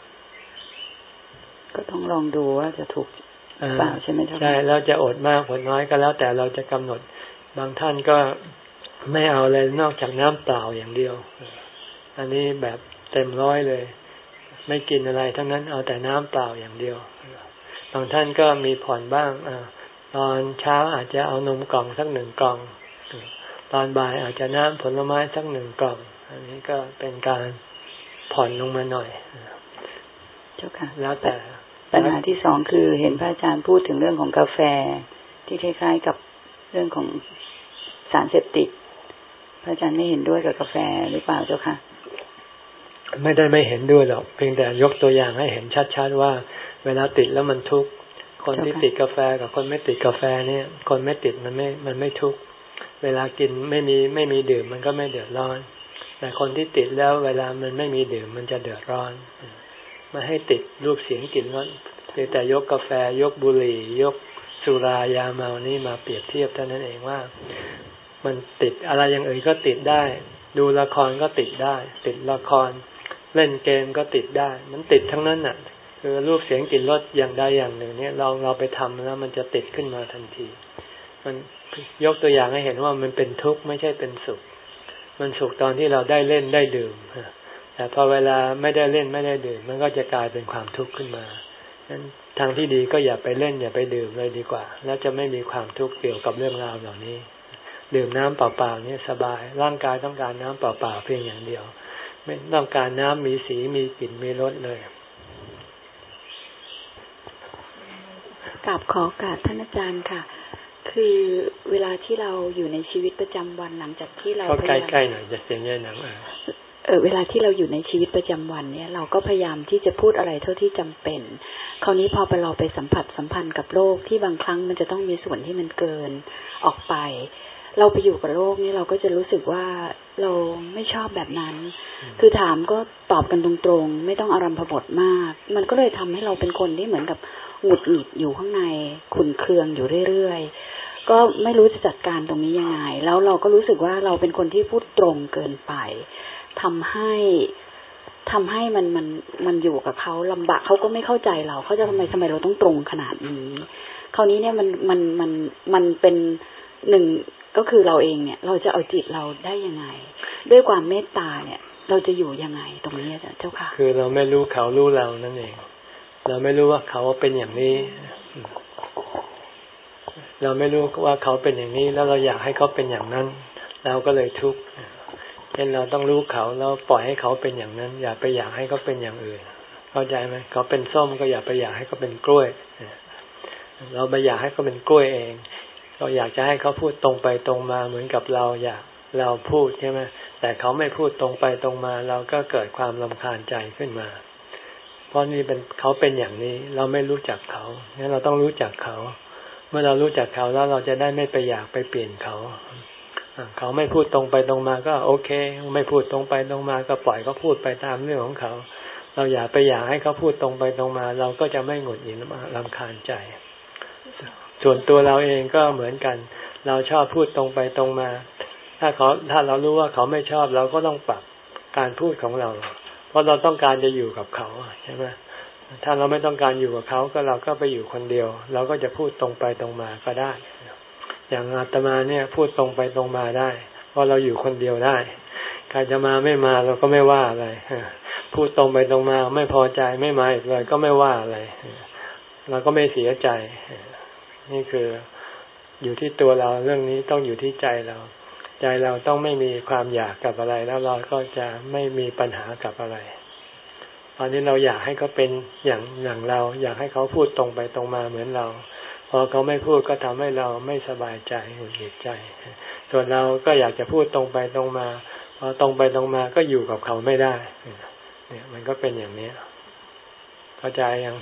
ก็ต้องลองดูว่าจะถูกเปล่าใช่ไหมครับใช่แล้วจะอดมากอดน้อยก็แล้วแต่เราจะกำหนดบางท่านก็ไม่เอาอะไรนอกจากน้ำเปล่าอย่างเดียวอันนี้แบบเต็มร้อยเลยไม่กินอะไรทั้งนั้นเอาแต่น้ำเปล่าอย่างเดียวบางท่านก็มีผ่อนบ้างอตอนเช้าอาจจะเอานมกล่องสักหนึ่งกล่องตอนบ่ายอาจจะน้ำผลไม้สักหนึ่งกล่องอันนี้ก็เป็นการผ่อนลงมาหน่อยเจ้าค่ะแล้วแต่ปัญหาที่สองคือเห็นพระอาจารย์พูดถึงเรื่องของกาแฟที่คล้ายๆกับเรื่องของสารเสพติดพระอาจารย์ไม่เห็นด้วยกับกาแฟหรือเปล่าเจ้าค่ะไม่ได้ไม่เห็นด้วยหรอกเพียงแต่ยกตัวอย่างให้เห็นชัดๆว่าเวลาติดแล้วมันทุกข์คนที่ติดกาแฟกับคนไม่ติดกาแฟเนี่ยคนไม่ติดมันไม่มันไม่ทุกข์เวลากินไม่มีไม่มีดื่มมันก็ไม่เดือดร้อนแต่คนที่ติดแล้วเวลามันไม่มีดื่มมันจะเดือดร้อนมาให้ติดรูปเสียงกลิ่นรสแต่ยกกาแฟยกบุหรี่ยกสุรายาเมานี่มาเปรียบเทียบเท่านั้นเองว่ามันติดอะไรอย่างอื่นก็ติดได้ดูละครก็ติดได้ติดละครเล่นเกมก็ติดได้มันติดทั้งนั้นน่ะคือรูปเสียงกลิ่นรสอย่างใดอย่างหนึ่งเนี่ยเราเราไปทำแล้วมันจะติดขึ้นมาทันทีมันยกตัวอย่างให้เห็นว่ามันเป็นทุกข์ไม่ใช่เป็นสุขมันสุขตอนที่เราได้เล่นได้ดื่มแต่พอเวลาไม่ได้เล่นไม่ได้ดื่มมันก็จะกลายเป็นความทุกข์ขึ้นมางั้นทางที่ดีก็อย่าไปเล่นอย่าไปดื่มเลยดีกว่าแล้วจะไม่มีความทุกข์เกี่ยวกับเรื่องราวเหล่านี้ดื่มน้ำเปล่าๆนี่สบายร่างกายต้องการน้ำเปล่าๆเพียงอย่างเดียวไม่ต้องการน้ำมีสีมีกลิ่นมีรสเลยกราบขอกราบท่านอาจารย์ค่ะคือเวลาที่เราอยู่ในชีวิตประจำวันหลังจากที่เราใกล้ๆหน่อยจะเสียงแย่หนังเออเวลาที่เราอยู่ในชีวิตประจำวันเนี่ยเราก็พยายามที่จะพูดอะไรเท่าที่จำเป็นคราวนี้พอไปเราไปสัมผัสสัมพันธ์กับโลกที่บางครั้งมันจะต้องมีส่วนที่มันเกินออกไปเราไปอยู่กับโลกนี่เราก็จะรู้สึกว่าเราไม่ชอบแบบนั้นคือถามก็ตอบกันตรงๆไม่ต้องอารัมพบทมากมันก็เลยทำให้เราเป็นคนที่เหมือนกับหงุดหงิดอยู่ข้างในขุ่นเคืองอยู่เรื่อยๆก็ไม่รู้จะจัดการตรงนี้ยังไงแล้วเราก็รู้สึกว่าเราเป็นคนที่พูดตรงเกินไปทำให้ทำให้มันมันมันอยู่กับเขาลำบากเขาก็ไม่เข้าใจเราเขาจะทำไมทำไมเราต้องตรงขนาดนี้คราวนี้เนี่ยมันมันมันมันเป็นหนึ่งก็คือเราเองเนี่ยเราจะเอาจิตเราได้ยังไงด้วยความเมตตาเนี่ยเราจะอยู่ยังไงตรงนี้เจ้าค่ะคือเราไม่รู้เขารู้เรานั่นเองเราไม่รู้ว่าเขาเป็นอย่างนี้เราไม่รู้ว่าเขาเป็นอย่างนี้แล้วเราอยากให้เขาเป็นอย่างนั้นเราก็เลยทุกข์เช่นเราต้องรู้เขาแล้วปล่อยให้เขาเป็นอย่างนั้นอย่าไปอยากให้เขาเป็นอย่างอื่นเข้าใจไหมเขาเป็นส้มก็อย่าไปอยากให้เขาเป็นกล้วยเราไปอยากให้เขาเป็นกล้วยเองเราอยากจะให้เขาพูดตรงไปตรงมาเหมือนกับเราอยากเราพูดใช่ไหมแต่เขาไม่พูดตรงไปตรงมาเราก็เกิดความรำคาญใจขึ้นมาเพราะนี่เป็นเขาเป็นอย่างนี้เราไม่รู้จักเขางั้นเราต้องรู้จักเขาเมื่อเรารู้จักเขาแล้วเราจะได้ไม่ไปอยากไปเปลี่ยนเขาเขาไม่พูดตรงไปตรงมาก็โอเคไม่พูดตรงไปตรงมาก็ปล่อยเขาพูดไปตามเรื่องของเขาเราอย่าไปอยากให้เขาพูดตรงไปตรงมาเราก็จะไม่หงุดหงิดรำคาญใจส่วนตัวเราเองก็เหมือนกันเราชอบพูดตรงไปตรงมาถ้าเขาถ้าเรารู้ว่าเขาไม่ชอบเราก็ต้องปรับการพูดของเราเพราะเราต้องการจะอยู่กับเขาใช่ไหมถ้าเราไม่ต้องการอยู่กับเขาก็เราก็ไปอยู่คนเดียวเราก็จะพูดตรงไปตรงมาก็ได้อย่างอาตมาเนี่ยพูดตรงไปตรงมาได้เพราะเราอยู่คนเดียวได้ใครจะมาไม่มาเราก็ไม่ว่าอะไรพูดตรงไปตรงมาไม่พอใจไม่มาอีกเลยก็ไม่ว่าอะไรเราก็ไม่เสียใจนี่คืออยู่ที่ตัวเราเรื่องนี้ต้องอยู่ที่ใจเราใจเราต้องไม่มีความอยากกับอะไรแล้วเราก็จะไม่มีปัญหากับอะไรตอนนี้เราอยากให้เขาเป็นอย่างอย่างเราอยากให้เขาพูดตรงไปตรงมาเหมือนเราพอเขาไม่พูดก็ทำให้เราไม่สบายใจหงุดหงิดใจส่วนเราก็อยากจะพูดตรงไปตรงมาพอตรงไปตรงมาก็อยู่กับเขาไม่ได้เนี่ยมันก็เป็นอย่างนี้เข้าใจยัง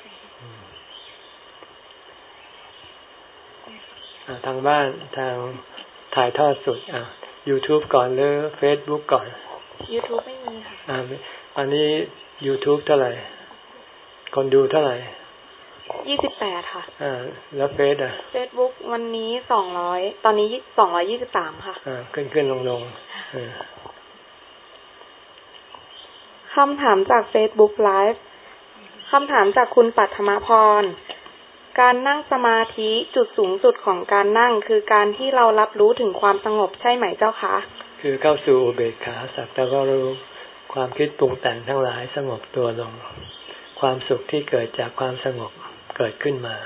ทางบ้านทางถ่ายทอดสดอ่ะ YouTube ก่อนหรือ Facebook ก่อน YouTube ไม่มีค่ะอ่าอันนี้ YouTube เท่าไหร่คนดูเท่าไหร่ยี่สิบแปดค่ะอ่าแล้วเฟซอ่ะ Facebook วันนี้สองร้อยตอนนี้สองร้อยยี่สิบสามค่ะอ่าขึ้นๆลงๆเออคำถามจาก Facebook Live คำถามจากคุณปัทมพรการนั่งสมาธิจุดสูงสุดของการนั่งคือการที่เรารับรู้ถึงความสงบใช่ไหมเจ้าคะคือเข้าสู่อุเบกขาสักแต่ว่ารู้ความคิดปรุงแต่งทั้งหลายสงบตัวลงความสุขที่เกิดจากความสงบเกิดขึ้นมา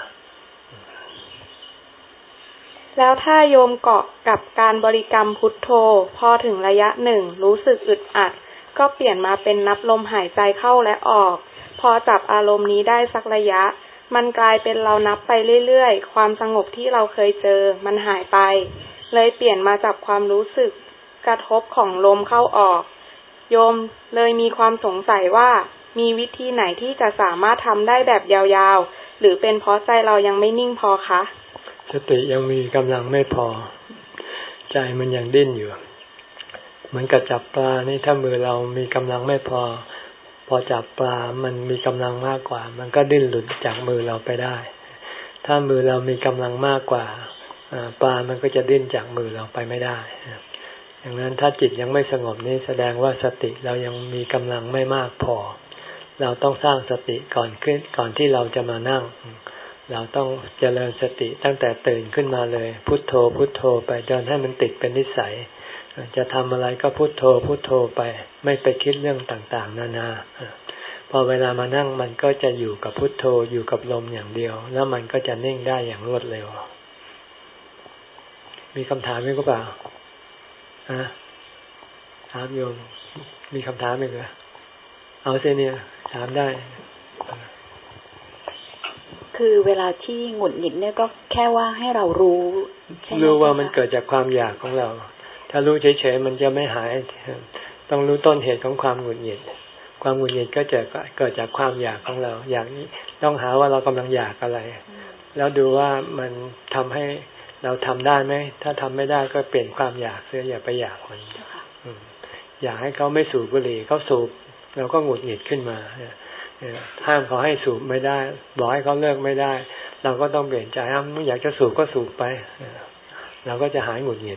แล้วถ้าโยมเกาะกับการบริกรรมพุทโธพอถึงระยะหนึ่งรู้สึกอึดอัดก็เปลี่ยนมาเป็นนับลมหายใจเข้าและออกพอจับอารมณ์นี้ได้สักระยะมันกลายเป็นเรานับไปเรื่อยๆความสงบที่เราเคยเจอมันหายไปเลยเปลี่ยนมาจับความรู้สึกกระทบของลมเข้าออกโยมเลยมีความสงสัยว่ามีวิธีไหนที่จะสามารถทำได้แบบยาวๆหรือเป็นเพราะใจเรายังไม่นิ่งพอคะสติยังมีกำลังไม่พอใจมันยังดิ้นอยู่เหมือนกับจับปลานี่ถ้ามือเรามีกำลังไม่พอพอจับปลามันมีกำลังมากกว่ามันก็ดิ้นหลุดจากมือเราไปได้ถ้ามือเรามีกำลังมากกว่าปลามันก็จะดิ้นจากมือเราไปไม่ได้อย่างนั้นถ้าจิตยังไม่สงบนี่แสดงว่าสติเรายังมีกำลังไม่มากพอเราต้องสร้างสติก่อนขึ้นก่อนที่เราจะมานั่งเราต้องเจริญสติตั้งแต่ตื่นขึ้นมาเลยพุทโธพุทโธไปจนให้มันติดเป็นนิสัยจะทำอะไรก็พุทโธพุทโธไปไม่ไปคิดเรื่องต่างๆนานาพอเวลามานั่งมันก็จะอยู่กับพุทโธอยู่กับลมอย่างเดียวแล้วมันก็จะนิ่งได้อย่างรวดเร็วมีคำถามไหมก็เปล่าฮะถามโยมมีคำถามไหมเหรอเอาเสียเนี่ยถามได้คือเวลาที่หงุดหงิดเนี่ยก็แค่ว่าให้เรารู้รู้ว่ามันเกิดจากความอยากของเราถ้ารู้เฉยๆมันจะไม่หายต้องรู้ต้นเหตุของความหงุดหงิดความหงุดหงิดก็จะเกิดจากความอยากของเราอยากนี้ต้องหาว่าเรากำลังอยากอะไรแล้วดูว่ามันทำให้เราทำได้ไหมถ้าทำไม่ได้ก็เปลี่ยนความอยากเสียอย่าไปอยากมันอยากให้เขาไม่สูบบุหรี่เขาสูบเราก็หงุดหงิดขึ้นมาห้ามเขาให้สูบไม่ได้บอกให้เขาเลิกไม่ได้เราก็ต้องเปลี่ยนใจอ้าวไม่อยากจะสูบก็สูบไปเราก็จะหายหงุดหงิด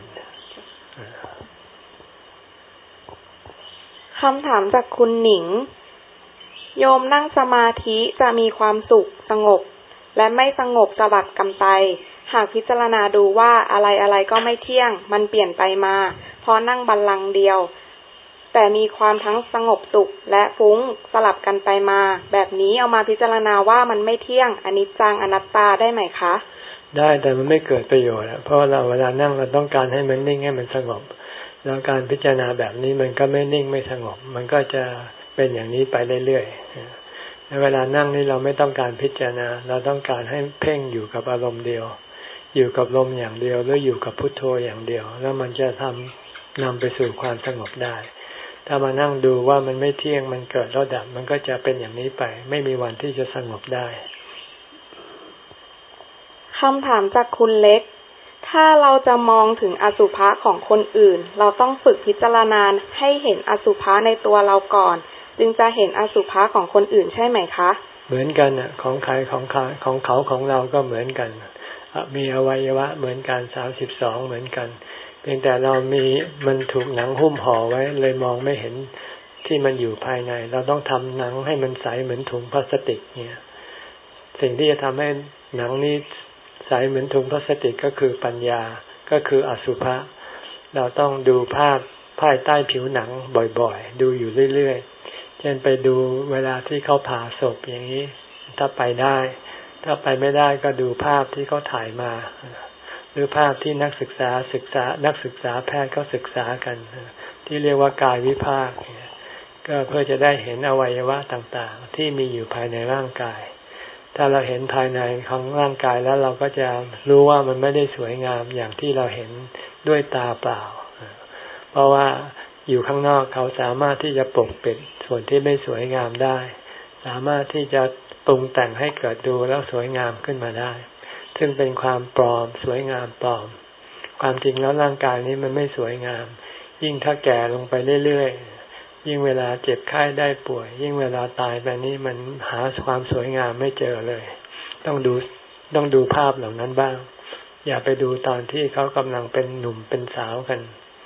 คำถามจากคุณหนิงโยมนั่งสมาธิจะมีความสุขสงบและไม่สงบสลับกันไปหากพิจารณาดูว่าอะไรอะไรก็ไม่เที่ยงมันเปลี่ยนไปมาเพราะนั่งบัลลังก์เดียวแต่มีความทั้งสงบสุขและฟุ้งสลับกันไปมาแบบนี้เอามาพิจารณาว่ามันไม่เที่ยงอนิจจังอนัตตาได้ไหมคะได้แต่มันไม่เกิดประโยชน์เพราะเราเวลานั่งเราต้องการให้มันนิ่งให้มันสงบแล้วการพิจารณาแบบนี้มันก็ไม่นิ่งไม่สงบมันก็จะเป็นอย่างนี้ไปเรื่อยๆในเวลานั่งนี่เราไม่ต้องการพิจารณาเราต้องการให้เพ่งอยู่กับอารมณ์เดียวอยู่กับลมอย่างเดียวหรืออยู่กับพุทโธอย่างเดียวแล้วมันจะทำนำไปสู่ความสงบได้ถ้ามานั่งดูว่ามันไม่เที่ยงมันเกิดแล้วดับมันก็จะเป็นอย่างนี้ไปไม่มีวันที่จะสงบได้คำถามจากคุณเล็กถ้าเราจะมองถึงอสุภะของคนอื่นเราต้องฝึกพิจารณาให้เห็นอสุภะในตัวเราก่อนจึงจะเห็นอสุภะของคนอื่นใช่ไหมคะเหมือนกันอ่ะของใครของเขาของเขาของเราก็เหมือนกันมีอวัยวะเหมือนกันสามสิบสองเหมือนกันเพียงแต่เรามีมันถูกหนังหุ้มห่อไว้เลยมองไม่เห็นที่มันอยู่ภายในเราต้องทำหนังให้มันใสเหมือนถุงพลาสติกเนี่ยสิ่งที่จะทำให้หนังนี้ใสเหมือนถุงพลาสติกก็คือปัญญาก็คืออสุภะเราต้องดูภาพภายใต้ผิวหนังบ่อยๆดูอยู่เรื่อยๆเช่นไปดูเวลาที่เขาผ่าศพอย่างนี้ถ้าไปได้ถ้าไปไม่ได้ก็ดูภาพที่เขาถ่ายมาหรือภาพที่นักศึกษาศึกษานักศึกษาแพทย์ก็ศึกษากันที่เรียกว่ากายวิภาคก็เพื่อจะได้เห็นอวัยวะต่างๆที่มีอยู่ภายในร่างกายถ้าเราเห็นภายในของร่างกายแล้วเราก็จะรู้ว่ามันไม่ได้สวยงามอย่างที่เราเห็นด้วยตาเปล่าเพราะว่าอยู่ข้างนอกเขาสามารถที่จะปกปิดส่วนที่ไม่สวยงามได้สามารถที่จะปรุงแต่งให้เกิดดูแล้วสวยงามขึ้นมาได้ซึ่งเป็นความปลอมสวยงามปลอมความจริงแล้วร่างกายนี้มันไม่สวยงามยิ่งถ้าแก่ลงไปเรื่อยๆยิ่งเวลาเจ็บไข้ได้ป่วยยิ่งเวลาตายไปนี้มันหาความสวยงามไม่เจอเลยต้องดูต้องดูภาพเหล่านั้นบ้างอย่าไปดูตอนที่เขากำลังเป็นหนุ่มเป็นสาวกัน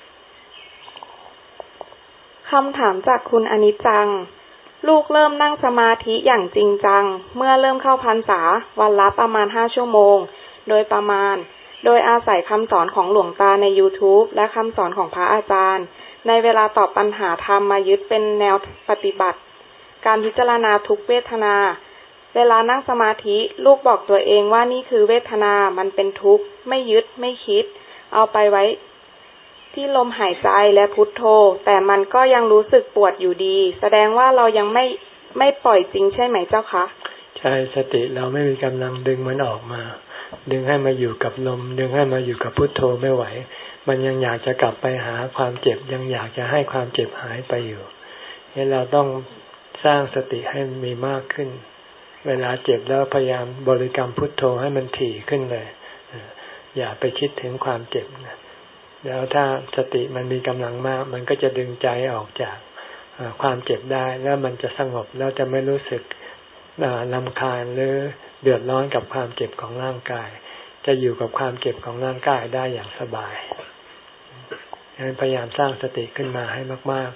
คำถามจากคุณอนิจจังลูกเริ่มนั่งสมาธิอย่างจริงจังเมื่อเริ่มเข้าพรรษาวันละประมาณห้าชั่วโมงโดยประมาณโดยอาศัยคำสอนของหลวงตาใน YouTube และคำสอนของพระอาจารย์ในเวลาตอบปัญหาธรรมมายึดเป็นแนวปฏิบัติการพิจารณาทุกเวทนาเวลานั่งสมาธิลูกบอกตัวเองว่านี่คือเวทนามันเป็นทุกข์ไม่ยึดไม่คิดเอาไปไว้ที่ลมหายใจและพุทโธแต่มันก็ยังรู้สึกปวดอยู่ดีแสดงว่าเรายังไม่ไม่ปล่อยจริงใช่ไหมเจ้าคะใช่สติเราไม่มีกำลังดึงมันออกมาดึงให้มาอยู่กับลมดึงให้มาอยู่กับพุทโธไม่ไหวมันยังอยากจะกลับไปหาความเจ็บยังอยากจะให้ความเจ็บหายไปอยู่นี่เราต้องสร้างสติให้มีมากขึ้นเวลาเจ็บแล้วพยายามบริกรรมพุทโธให้มันถี่ขึ้นเลยอย่าไปคิดถึงความเจ็บนะแล้วถ้าสติมันมีกำลังมากมันก็จะดึงใจออกจากความเจ็บได้แล้วมันจะสงบแล้วจะไม่รู้สึกรำคาญหรือเดือดร้อนกับความเจ็บของร่างกายจะอยู่กับความเจ็บของร่างกายได้อย่างสบายพยายามสร้างสติขึ้นมาให้มาก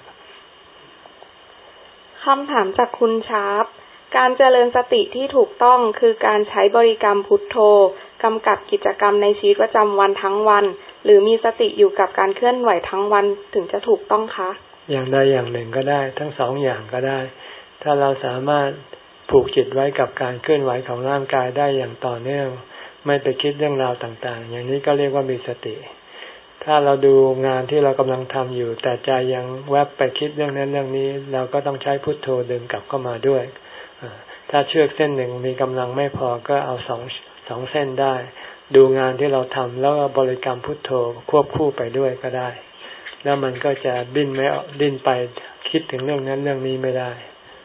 ๆคำถามจากคุณชาร์ปการเจริญสติที่ถูกต้องคือการใช้บริกรรมพุทโธกำกับกิจกรรมในชีวิตประจำวันทั้งวันหรือมีสติอยู่กับการเคลื่อนไหวทั้งวันถึงจะถูกต้องคะอย่างใดอย่างหนึ่งก็ได้ทั้งสองอย่างก็ได้ถ้าเราสามารถผูกจิตไว้กับการเคลื่อนไหวของร่างกายได้อย่างต่อเนื่องไม่ไปคิดเรื่องราวต่างๆอย่างนี้ก็เรียกว่ามีสติถ้าเราดูงานที่เรากำลังทำอยู่แต่ใจยังแวบไปคิดเรื่องนั้นเรื่องนี้เราก็ต้องใช้พุทโธดึงกลับเข้ามาด้วยถ้าเชือกเส้นหนึ่งมีกำลังไม่พอก็เอาสองสองเส้นได้ดูงานที่เราทำแล้วบริกรรมพุทโธควบคู่ไปด้วยก็ได้แล้วมันก็จะดิ้นไม่ดิ้นไปคิดถึงเรื่องนั้นเรื่องนี้ไม่ได้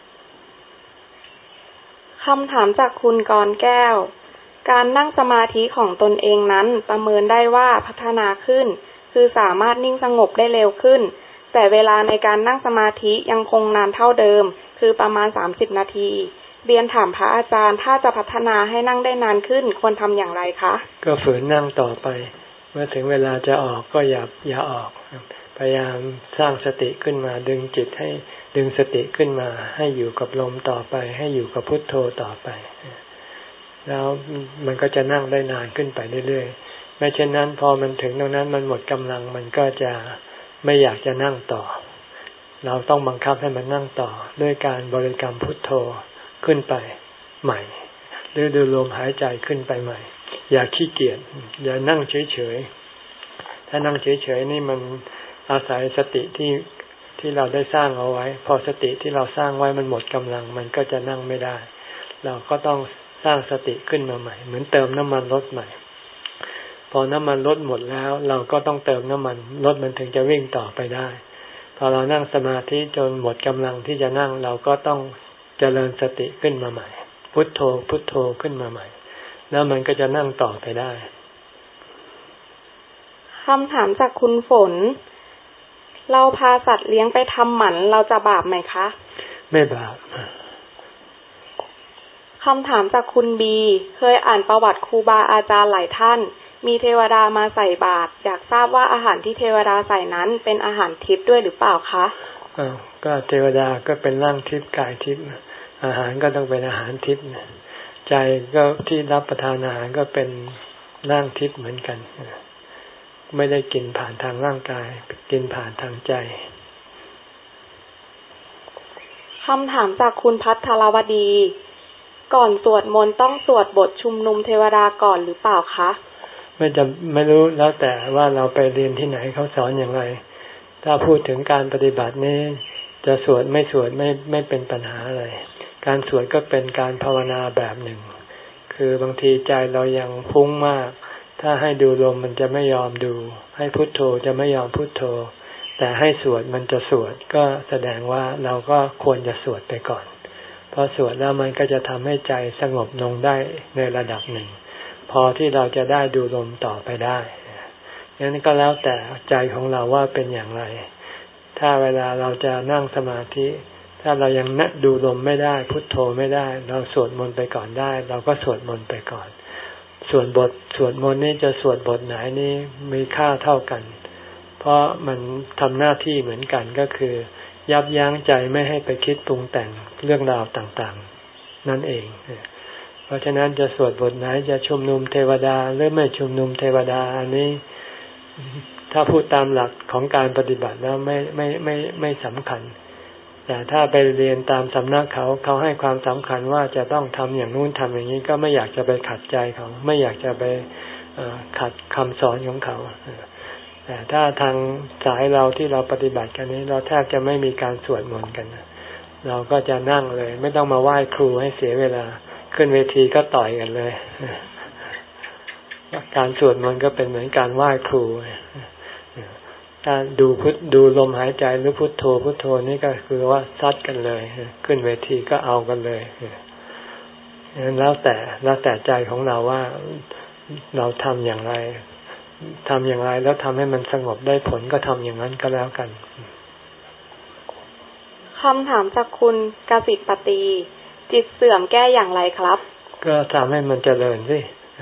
คำถามจากคุณกรแก้วการนั่งสมาธิของตนเองนั้นประเมินได้ว่าพัฒนาขึ้นคือสามารถนิ่งสงบได้เร็วขึ้นแต่เวลาในการนั่งสมาธิยังคงนานเท่าเดิมคือประมาณสามสิบนาทีเรียนถามพระอาจารย์ถ้าจะพัฒนาให้นั่งได้นานขึ้นควรทำอย่างไรคะก็ฝืนนั่งต่อไปเมื่อถึงเวลาจะออกก็อย่าอย่าออกพยายามสร้างสติขึ้นมาดึงจิตให้ดึงสติขึ้นมาให้อยู่กับลมต่อไปให้อยู่กับพุทโธต่อไปแล้วมันก็จะนั่งได้นานขึ้นไปเรื่อยๆไม่เช่นนั้นพอมันถึงตรงนั้นมันหมดกำลังมันก็จะไม่อยากจะนั่งต่อเราต้องบังคับให้มันนั่งต่อด้วยการบริกรรมพุทโธขึ้นไปใหม่หรือดูลมหายใจขึ้นไปใหม่อย่าขี้เกียจอย่านั่งเฉยๆถ้านั่งเฉยๆนี่มันอาศัยสติที่ที่เราได้สร้างเอาไว้พอสติที่เราสร้างไว้มันหมดกำลังมันก็จะนั่งไม่ได้เราก็ต้องสร้างสติขึ้นมาใหม่เหมือนเติมน้ำมันรถใหม่พอน้ำมันรถหมดแล้วเราก็ต้องเติมน้ำมันรถมันถึงจะวิ่งต่อไปได้พอเรานั่งสมาธิจนหมดกำลังที่จะนั่งเราก็ต้องเจริญสติขึ้นมาใหม่พุทโธพุทโธขึ้นมาใหม่แล้วมันก็จะนั่งต่อไปได้คำถามจากคุณฝนเราพาสัตว์เลี้ยงไปทำหมันเราจะบาปไหมคะไม่บาปคำถามจากคุณบีเคยอ่านประวัติครูบาอาจารย์หลายท่านมีเทวดามาใส่บาตรอยากทราบว่าอาหารที่เทวดาใส่นั้นเป็นอาหารทิพย์ด้วยหรือเปล่าคะอ้าวก็เทวดาก็เป็นร่างทิพย์กายทิพย์อาหารก็ต้องเป็นอาหารทิพย์ใจก็ที่รับประทานอาหารก็เป็นร่างทิพย์เหมือนกันไม่ได้กินผ่านทางร่างกายกินผ่านทางใจคำถามจากคุณพัทรวดีก่อนสวดมนต์ต้องสวดบทชุมนุมเทวดาก่อนหรือเปล่าคะไม่จำไม่รู้แล้วแต่ว่าเราไปเรียนที่ไหนเขาสอนอย่างไรถ้าพูดถึงการปฏิบัตินี้จะสวดไม่สวดไม่ไม่เป็นปัญหาอะไรการสวดก็เป็นการภาวนาแบบหนึ่งคือบางทีใจเรายังฟุ้งมากถ้าให้ดูลมมันจะไม่ยอมดูให้พุทโธจะไม่ยอมพุทโธแต่ให้สวดมันจะสวดก็แสดงว่าเราก็ควรจะสวดไปก่อนพอสวดแล้วมันก็จะทำให้ใจสงบลงได้ในระดับหนึ่งพอที่เราจะได้ดูลมต่อไปได้งั้นก็แล้วแต่ใจของเราว่าเป็นอย่างไรถ้าเวลาเราจะนั่งสมาธิถ้าเรายังนั่งดูลมไม่ได้พุทโธไม่ได้เราสวดมนต์ไปก่อนได้เราก็สวดมนต์ไปก่อนส่วนบทสวดมนต์นี่จะสวดบทไหนนี่มีค่าเท่ากันเพราะมันทำหน้าที่เหมือนกันก็คือยับยั้งใจไม่ให้ไปคิดปรุงแต่งเรื่องราวต่างๆนั่นเองเพราะฉะนั้นจะสวดบทไหนจะชุมนุมเทวดาหรือไม่ชุมนุมเทวดาอันนี้ถ้าพูดตามหลักของการปฏิบัติแล้วไม่ไม่ไม่ไม่สำคัญแต่ถ้าไปเรียนตามสำนักเขาเขาให้ความสำคัญว่าจะต้องทำอย่างนู้นทำอย่างนี้ก็ไม่อยากจะไปขัดใจเขาไม่อยากจะไปขัดคำสอนของเขาแต่ถ้าทางสายเราที่เราปฏิบัติกันนี้เราแทบจะไม่มีการสวดมนต์กันเราก็จะนั่งเลยไม่ต้องมาไหว้ครูให้เสียเวลาขึ้นเวทีก็ต่อยกันเลยการสวดมนต์ก็เป็นเหมือนการไหว้ครูการดูพุทดูลมหายใจหรือพุทโธพุทโธนี่ก็คือว่าซัดกันเลยขึ้นเวทีก็เอากันเลยงั้นแล้วแต่แล้วแต่ใจของเราว่าเราทำอย่างไรทำอย่างไรแล้วทำให้มันสงบได้ผลก็ทำอย่างนั้นก็แล้วกันคำถามจากคุณกสิปตีจิตเสื่อมแก้อย่างไรครับก็ทำให้มันเจริญสิ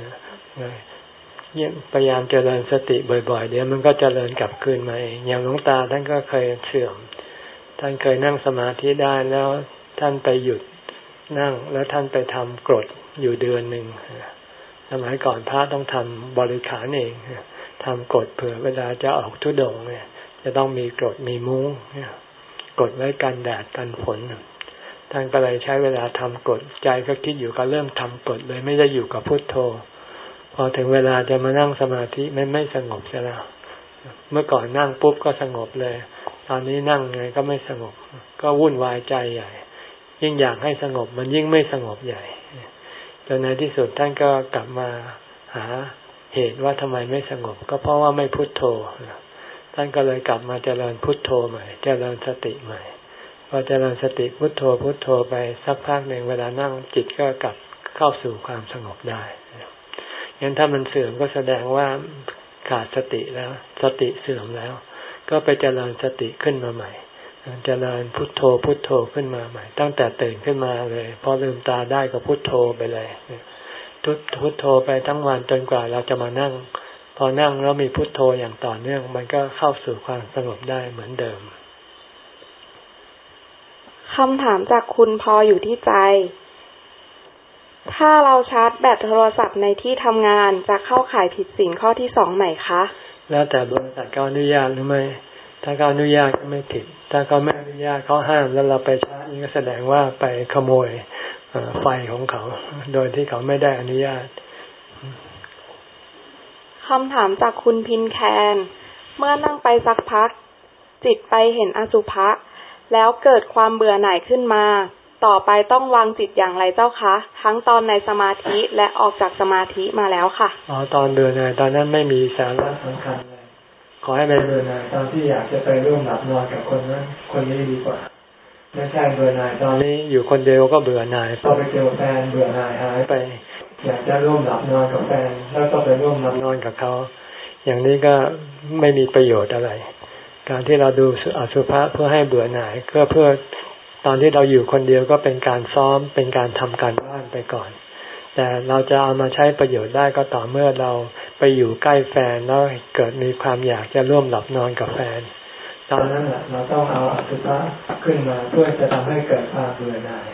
พยายามเจริญสติบ่อยๆเดี๋ยวมันก็เจริญกลับคืนมาเองอย่างหลวงตาท่านก็เคยเสื่อมท่านเคยนั่งสมาธิได้แล้วท่านไปหยุดนั่งแล้วท่านไปทำกรดอยู่เดือนหนึ่งสมัยก่อนพระต้องทำบริขารเองทำกรดเผื่อเวลาจะออกธุดงค์เนี่ยจะต้องมีกรดมีมุ้งกรดไว้กันแดดกันฝนท่านก็เลยใช้เวลาทำกรดใจก็คิดอยู่กับเริ่มทำกรดเลยไม่ได้อยู่กับพุทโธพอถึงเวลาจะมานั่งสมาธิไม่ไม่สงบใช่แล้วเมื่อก่อนนั่งปุ๊บก็สงบเลยตอนนี้นั่งไงก็ไม่สงบก็วุ่นวายใจใหญ่ยิ่งอยากให้สงบมันยิ่งไม่สงบใหญ่จนในที่สุดท่านก็กลับมาหาเหตุว่าทำไมไม่สงบก็เพราะว่าไม่พุทโธท่านก็เลยกลับมาเจริญพุทโธใหม่เจริญสติใหม่พอเจริญสติพุทโธพุทโธไปสักพักหนึ่งเวลานั่งจิตก็กลับเข้าสู่ความสงบได้งั้นถ้ามันเสื่อมก็แสดงว่าขาดสติแล้วสติเสื่อมแล้วก็ไปเจริญสติขึ้นมาใหม่เจริญพุทโธพุทโธขึ้นมาใหม่ตั้งแต่ตื่นขึ้นมาเลยพอลืมตาได้ก็พุทโธไปเลยทุกพุทโธไปทั้งวันจนกว่าเราจะมานั่งพอนั่งแล้วมีพุทโธอย่างต่อเนื่องมันก็เข้าสู่ความสงบได้เหมือนเดิมคำถามจากคุณพออยู่ที่ใจถ้าเราชาร์จแบตโทรศัพท์ในที่ทำงานจะเข้าข่ายผิดศีลข้อที่สองไหมคะแล้วแต่บริษัทเขาอนุญาตหรือไม่ถ้าเขาอนุญาตก็ไม่ผิดถ้าเขาไม่อนุญาตเขาห้ามแล้วเราไปชาร์จนี่ก็แสดงว่าไปขโมยไฟของเขาโดยที่เขาไม่ได้อนุญาตคำถามจากคุณพินแคนเมื่อนั่งไปสักพักจิตไปเห็นอสุภะแล้วเกิดความเบื่อหน่ายขึ้นมาต่อไปต้องวางจิตอย่างไรเจ้าคะทั้งตอนในสมาธิและออกจากสมาธิมาแล้วค่ะอ๋อตอนเบื่อหน่ายตอนนั้นไม่มีสาระสำคัญเลยขอให้ไปเบื่อหน่ายตอนที่อยากจะไปร่วมหลับนอนกับคนนั้นคนนี้ดีกว่าไม่ใช่เบื่อหน่ายตอนนี้อยู่คนเดียวก็เบื่อหน่ายพอไปเจอแฟนเบื่อหน่ายหายไปอยากจะร่วมหลับนอนกับแฟนแล้วก็ไปร่วมหลับนอนกับเขาอย่างนี้ก็ไม่มีประโยชน์อะไรการที่เราดูอสุภะเพื่อให้เบื่อหน่ายก็เพื่อตอนที่เราอยู่คนเดียวก็เป็นการซ้อมเป็นการทำการบ้านไปก่อนแต่เราจะเอามาใช้ประโยชน์ได้ก็ต่อเมื่อเราไปอยู่ใกล้แฟนแล้วเกิดมีความอยากจะร่วมหลับนอนกับแฟนตอนนั้นเราต้องเอาอสุภะขึ้นมาเพื่อจะทำให้เกิดความเบื่อหน่าย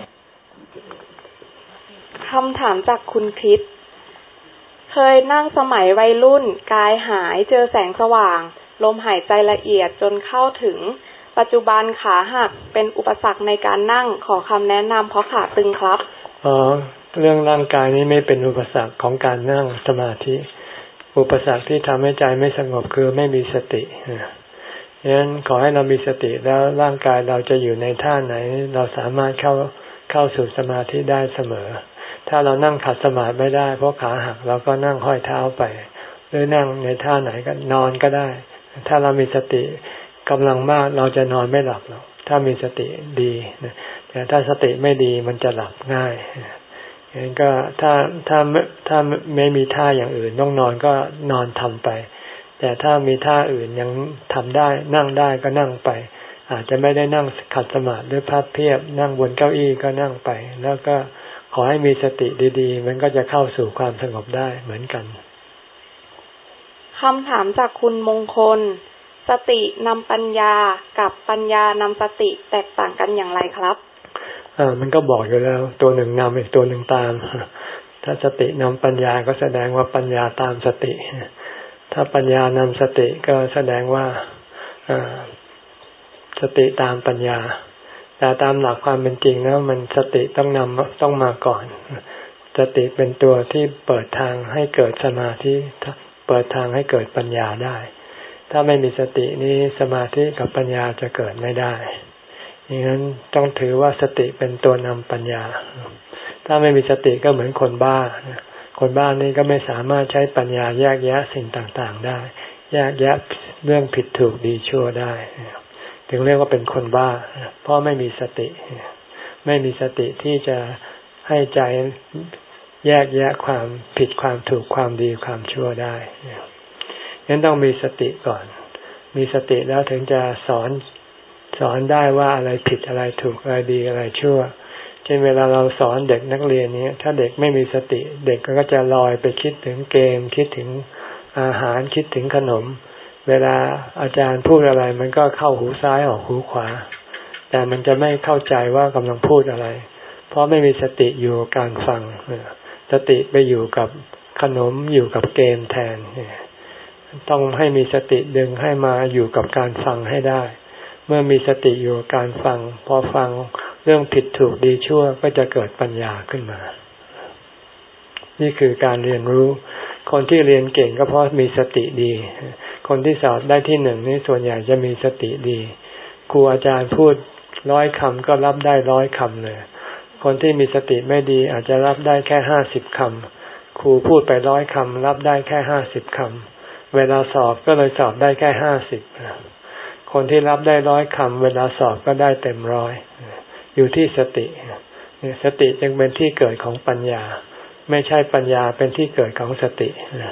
คำถามจากคุณคริสเคยนั่งสมัยวัยรุ่นกายหายเจอแสงสว่างลมหายใจละเอียดจนเข้าถึงปัจจุบันขาหักเป็นอุปสรรคในการนั่งขอคำแนะนำเพราะขาตึงครับอ๋อเรื่องร่างกายนี้ไม่เป็นอุปสรรคของการนั่งสมาธิอุปสรรคที่ทำให้ใจไม่สงบคือไม่มีสติดังนั้นขอให้เรามีสติแล้วร่างกายเราจะอยู่ในท่าไหนเราสามารถเข้าเข้าสู่สมาธิได้เสมอถ้าเรานั่งขัดสมาธิไม่ได้เพราะขาหักเราก็นั่งห้อยเท้าไปหรือนั่งในท่าไหนก็นอนก็ได้ถ้าเรามีสติกำลังมากเราจะนอนไม่หลับหรอกถ้ามีสติดีแต่ถ้าสติไม่ดีมันจะหลับง่ายอย่างนั้นก็ถ้าถ้าถ้าไม่มีท่าอย่างอื่นต้องนอนก็นอนทำไปแต่ถ้ามีท่าอื่นยังทำได้นั่งได้ก็นั่งไปอาจจะไม่ได้นั่งขัดสมาธิหรือพับเพียบนั่งบนเก้าอี้ก็นั่งไปแล้วก็ขอให้มีสติดีๆมันก็จะเข้าสู่ความสงบได้เหมือนกันคำถามจากคุณมงคลสตินำปัญญากับปัญญานำสติแตกต่างกันอย่างไรครับอ่ามันก็บอกอยู่แล้วตัวหนึ่งนำอีกตัวหนึ่งตามถ้าสตินำปัญญาก็แสดงว่าปัญญาตามสติถ้าปัญญานำสติก็แสดงว่าอ่าสติตามปัญญาแต่ตามหลักความเป็นจริงแล้วมันสติต้องนำต้องมาก่อนสติเป็นตัวที่เปิดทางให้เกิดสมาธิเปิดทางให้เกิดปัญญาได้ถ้าไม่มีสตินี้สมาธิกับปัญญาจะเกิดไม่ได้อย่างนั้นต้องถือว่าสติเป็นตัวนำปัญญาถ้าไม่มีสติก็เหมือนคนบ้าคนบ้านี่ก็ไม่สามารถใช้ปัญญาแยกแยะสิ่งต่างๆได้แยกแยะเรื่องผิดถูกดีชั่วได้ถึงเรียกว่าเป็นคนบ้าเพราะไม่มีสติไม่มีสติที่จะให้ใจแยกแยะความผิดความถูกความดีความชั่วได้งั้นต้องมีสติก่อนมีสติแล้วถึงจะสอนสอนได้ว่าอะไรผิดอะไรถูกอะไรดีอะไรชั่วเช่นเวลาเราสอนเด็กนักเรียนนี้ถ้าเด็กไม่มีสติเด็กก็จะลอยไปคิดถึงเกมคิดถึงอาหารคิดถึงขนมเวลาอาจารย์พูดอะไรมันก็เข้าหูซ้ายออกหูขวาแต่มันจะไม่เข้าใจว่ากำลังพูดอะไรเพราะไม่มีสติอยู่กับการฟังสติไปอยู่กับขนมอยู่กับเกมแทนต้องให้มีสติดึงให้มาอยู่กับการฟังให้ได้เมื่อมีสติอยู่กับการฟังพอฟังเรื่องผิดถูกดีชั่วก็จะเกิดปัญญาขึ้นมานี่คือการเรียนรู้คนที่เรียนเก่งก็เพราะมีสติดีคนที่สอบได้ที่หนึ่งนี่ส่วนใหญ่จะมีสติดีครูอาจารย์พูดร้อยคำก็รับได้ร้อยคำเลยคนที่มีสติไม่ดีอาจจะรับได้แค่ห้าสิบคำครูพูดไปร้อยคำรับได้แค่ห้าสิบคำเวลาสอบก็เลยสอบได้แค่ห้าสิบคนที่รับได้ร้อยคำเวลาสอบก็ได้เต็มร้อยอยู่ที่สติสติจึงเป็นที่เกิดของปัญญาไม่ใช่ปัญญาเป็นที่เกิดของสติ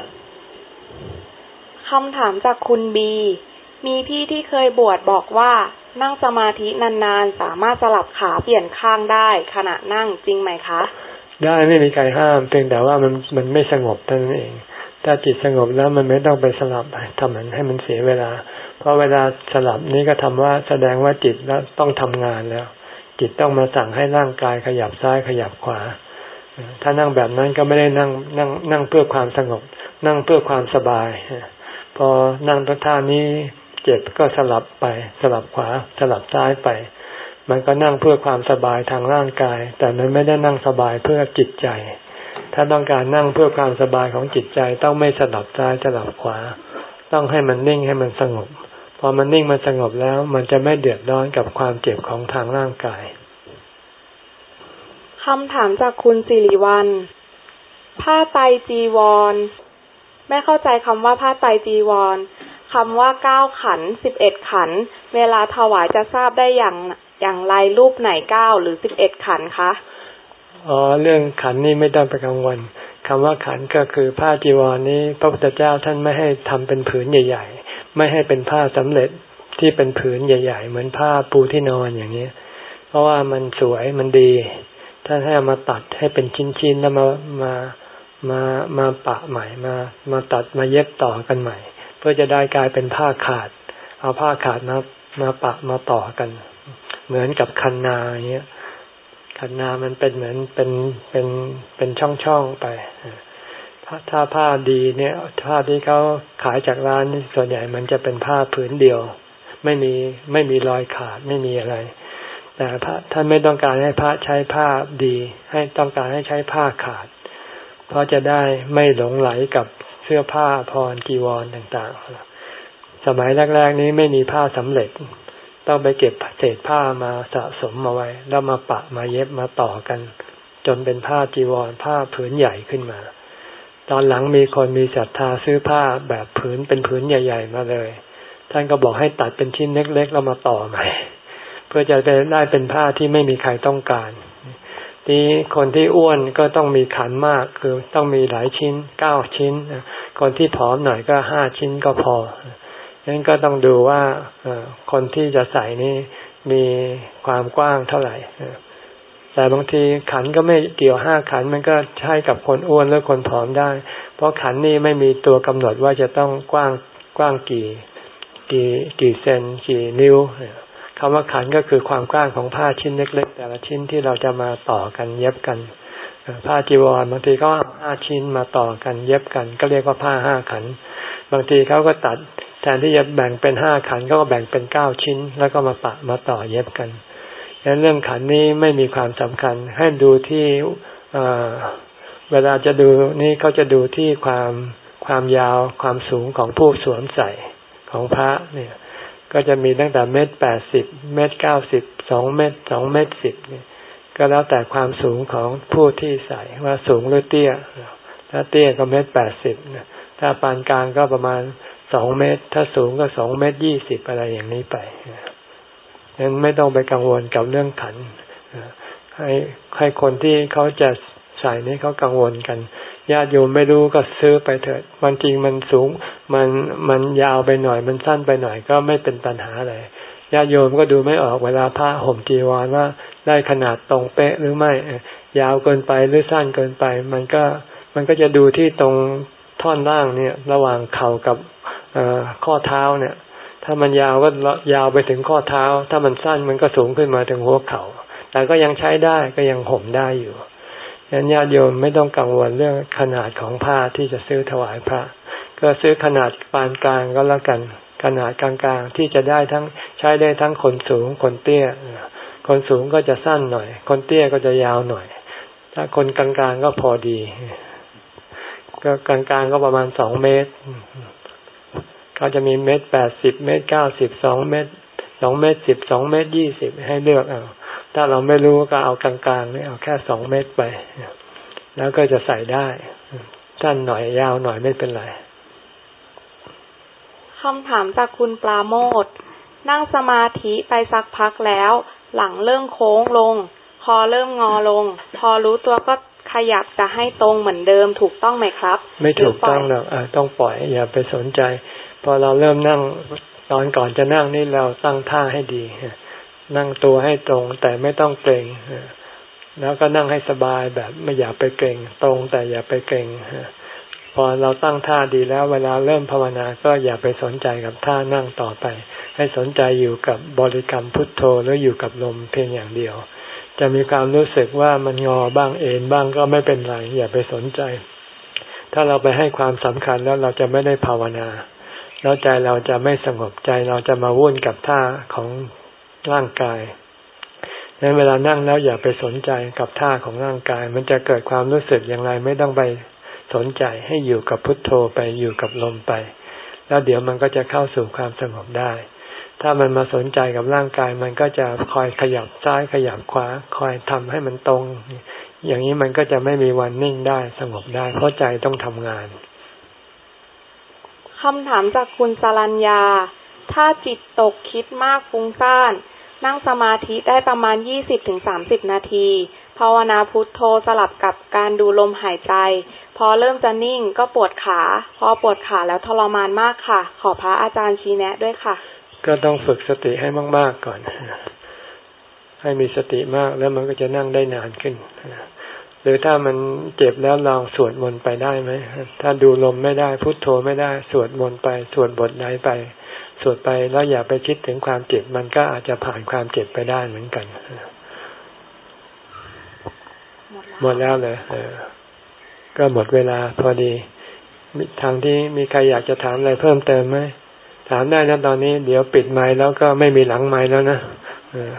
คำถามจากคุณบีมีพี่ที่เคยบวชบอกว่านั่งสมาธินานๆสามารถสลับขาเปลี่ยนข้างได้ขณะนั่งจริงไหมคะได้ไม่มีใครห้ามเพียงแต่ว่ามันมันไม่สงบเท่านั้นเองถ้าจิตสงบแล้วมันไม่ต้องไปสลับทำมันให้มันเสียเวลาเพราะเวลาสลับนี้ก็ทำว่าแสดงว่าจิตแล้วต้องทำงานแล้วจิตต้องมาสั่งให้ร่างกายขยับซ้ายขยับขวาถ้านั่งแบบนั้นก็ไม่ได้นั่งนั่งนั่งเพื่อความสงบนั่งเพื่อความสบายพอนั่งท่านี้เจ็บก็สลับไปสลับขวาสลับซ้ายไปมันก็นั่งเพื่อความสบายทางร่างกายแต่มันไม่ได้นั่งสบายเพื่อจิตใจถ้าต้องการนั่งเพื่อความสบายของจิตใจต้องไม่สลับซ้ายสลับขวาต้องให้มันนิ่งให้มันสงบพอมันนิ่งมันสงบแล้วมันจะไม่เดือดร้อนกับความเจ็บของทางร่างกายคำถามจากคุณสิริวัลย์ผ้าไตรจีวรไม่เข้าใจคำว่าผ้าไตรจีวรคำว่าเก้าขันสิบเอ็ดขันเวลาถวายจะทราบได้อย่างอย่างไรรูปไหนเก้าหรือสิบเอ็ดขันคะอ๋อเรื่องขันนี่ไม่ต้องไปกังวลคำว่าขันก็คือผ้าจีวรนี้พระพุทธเจ้าท่านไม่ให้ทำเป็นผืนใหญ่ๆไม่ให้เป็นผ้าสำเร็จที่เป็นผืนใหญ่ๆเหมือนผ้าปูที่นอนอย่างนี้เพราะว่ามันสวยมันดีท่านให้เอามาตัดให้เป็นชิ้นๆแล้วมามามามาปะใหม่มามาตัดมาเย็บต่อกันใหม่เพื่อจะได้กลายเป็นผ้าขาดเอาผ้าขาดมามาปะมาต่อกันเหมือนกับคันนาอย่างเงี้ยคันนามันเป็นเหมือนเป็นเป็นเป็นช่องๆไปถ้าถ้าผ้าดีเนี่ยผ้าที่เขาขายจากร้านนี่ส่วนใหญ่มันจะเป็นผ้าผืนเดียวไม่มีไม่มีรอยขาดไม่มีอะไรแต่พระท่านไม่ต้องการให้พระใช้ผ้าดีให้ต้องการให้ใช้ผ้าขาดเพราะจะได้ไม่หลงไหลกับเสื้อผ้าพรจีวรต่างๆสมัยแรกๆนี้ไม่มีผ้าสำเร็จต้องไปเก็บเศษผ้ามาสะสมมาไว้แล้วมาปะมาเย็บมาต่อกันจนเป็นผ้าจีวรผ้าผืนใหญ่ขึ้นมาตอนหลังมีคนมีศรัทธาซื้อผ้าแบบผืนเป็นผืนใหญ่ๆมาเลยท่านก็บอกให้ตัดเป็นชิ้นเล็กๆแล้วมาต่อใหม่เพื่อจะได้เป็นผ้าที่ไม่มีใครต้องการที่คนที่อ้วนก็ต้องมีขันมากคือต้องมีหลายชิ้นเก้าชิ้นคนที่ผอมหน่อยก็ห้าชิ้นก็พอฉะนั้นก็ต้องดูว่าคนที่จะใส่นี่มีความกว้างเท่าไหร่แต่บางทีขันก็ไม่เกี่ยวห้าขันมันก็ใช้กับคนอ้วนหรือคนผอมได้เพราะขันนี่ไม่มีตัวกำหนดว่าจะต้องกว้างกว้างกี่กี่กี่เซนกี่นิ้วคำว่าขันก็คือความกว้างของผ้าชิ้นเล็กๆแต่ละชิ้นที่เราจะมาต่อกันเย็บกันผ้าจีวรบางทีก็ห้าชิ้นมาต่อกันเย็บกันก็เรียกว่าผ้าห้าขันบางทีเขาก็ตัดแทนที่จะแบ่งเป็นห้าขันก็แบ่งเป็นเก้าชิ้นแล้วก็มาปะมาต่อเย็บกันดังนั้นเรื่องขันนี้ไม่มีความสำคัญให้ดูที่เวลาจะดูนี่เขาจะดูที่ความความยาวความสูงของผู้สวมใส่ของพระเนี่ยก็จะมีตั้งแต่เมตรแปดสิบเมตรเก้าสิบสองเมตรสองเมตรสิบเนี่ยก็แล้วแต่ความสูงของผู้ที่ใส่ว่าสูงหรือเตี้ยถ้าเตี้ยก็เมตรแปดสิบถ้าปานกลางก็ประมาณสองเมตรถ้าสูงก็สองเมตรยี่สิบอะไรอย่างนี้ไปนั้นไม่ต้องไปกังวลกับเรื่องขันให้ให้คนที่เขาจะใส่นี่เขากังวลกันญาติโยมไม่รู้ก็ซื้อไปเถิดมันจริงมันสูงมันมันยาวไปหน่อยมันสั้นไปหน่อยก็ไม่เป็นปัญหาอะไรญาติโยมก็ดูไม่ออกเวลาผ้าห่มจีวรว่าได้ขนาดตรงเป๊ะหรือไม่ยาวเกินไปหรือสั้นเกินไปมันก็มันก็จะดูที่ตรงท่อนล่างเนี่ยระหว่างเข่ากับข้อเท้าเนี่ยถ้ามันยาวก็ยาวไปถึงข้อเท้าถ้ามันสั้นมันก็สูงขึ้นมาถึงหัวเข่าแต่ก็ยังใช้ได้ก็ยังห่มได้อยู่ฉะนั้นญาติโยมไม่ต้องกังวลเรื่องขนาดของผ้าที่จะซื้อถวายพระก็ซื้อขนาดปานกลางก็แล้วกันขนาดกลางๆที่จะได้ทั้งใช้ได้ทั้งคนสูงคนเตี้ยคนสูงก็จะสั้นหน่อยคนเตี้ยก็จะยาวหน่อยถ้าคนกลางๆก็พอดีก็กลางๆก็ประมาณสองเมตรเขาจะมีเมตรแปดสิบเมตรเก้าสิบสองเมตรสองเมตรสิบสองเมตรยี่สิบให้เลือกเอาถ้าเราไม่รู้ก็เอากลางๆนี่เอาแค่สองเมตรไปแล้วก็จะใส่ได้สั้นหน่อยยาวหน่อยไม่เป็นไรคำถามจากคุณปราโมทย์นั่งสมาธิไปสักพักแล้วหลังเริ่มโค้งลงคอเริ่มงอลงพอรู้ตัวก็ขยับจะให้ตรงเหมือนเดิมถูกต้องไหมครับไม่ถูกต้องหรอกต้องปล่อยอย่าไปสนใจพอเราเริ่มนั่งตอนก่อนจะนั่งนี่เราตั้งท่าให้ดีนั่งตัวให้ตรงแต่ไม่ต้องเกร็งแล้วก็นั่งให้สบายแบบไม่อยากไปเกร็งตรงแต่อย่าไปเกร็งพอเราตั้งท่าดีแล้วเวลาเริ่มภาวนาก็อย่าไปสนใจกับท่านั่งต่อไปให้สนใจอยู่กับบริกรรมพุทโธหรืออยู่กับลมเพียงอย่างเดียวจะมีความรู้สึกว่ามันงอบ้างเอ็นบ้างก็ไม่เป็นไรอย่าไปสนใจถ้าเราไปให้ความสำคัญแล้วเราจะไม่ได้ภาวนาแล้วใจเราจะไม่สงบใจเราจะมาวุ่นกับท่าของร่างกายดังนั้นเวลานั่งแล้วอย่าไปสนใจกับท่าของร่างกายมันจะเกิดความรู้สึกอย่างไรไม่ต้องไปสนใจให้อยู่กับพุทโธไปอยู่กับลมไปแล้วเดี๋ยวมันก็จะเข้าสู่ความสงบได้ถ้ามันมาสนใจกับร่างกายมันก็จะคอยขยับซ้ายขยับขวาคอยทำให้มันตรงอย่างนี้มันก็จะไม่มีวันนิ่งได้สงบได้เพราะใจต้องทำงานคำถามจากคุณสรัญญาถ้าจิตตกคิดมากฟุ้งซ่านนั่งสมาธิได้ประมาณ ยี่สิบถึงสามสิบ นาทีภาวนาพุทโธสลับกับการดูลมหายใจพอเริ่มจะนิ่งก็ปวดขาพอปวดขาแล้วทรมานมากค่ะขอพระอาจารย์ชี้แนะด้วยค่ะก็ต้องฝึกสติให้มากๆก่อนให้มีสติมากแล้วมันก็จะนั่งได้นานขึ้นหรือถ้ามันเจ็บแล้วลองสวดมนต์ไปได้ไหมถ้าดูลมไม่ได้พุทโธไม่ได้สวดมนต์ไปสวดบทไหนไปสวดไปแล้วอย่าไปคิดถึงความเจ็บมันก็อาจจะผ่านความเจ็บไปได้เหมือนกันหมดแล้วเลยเออก็หมดเวลาพอดีทางที่มีใครอยากจะถามอะไรเพิ่มเติมไหมถามได้นะตอนนี้เดี๋ยวปิดไมค์แล้วก็ไม่มีหลังไมค์แล้วนะเออ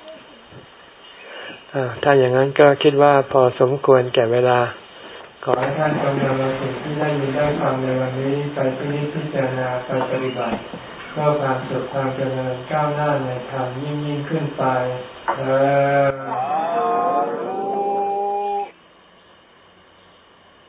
ถ้าอย่างนั้นก็คิดว่าพอสมควรแก่เวลาขอให้ท่านจงนำเอาสิ่งที่ได้ยินได้ฟังในวันนี้ไปพินิจพิจารณาไปปฏิบัติเพื่อความสุขความเจริญก้าวหน้าในธรรมยิ่งยิ่งขึ้นไปเออ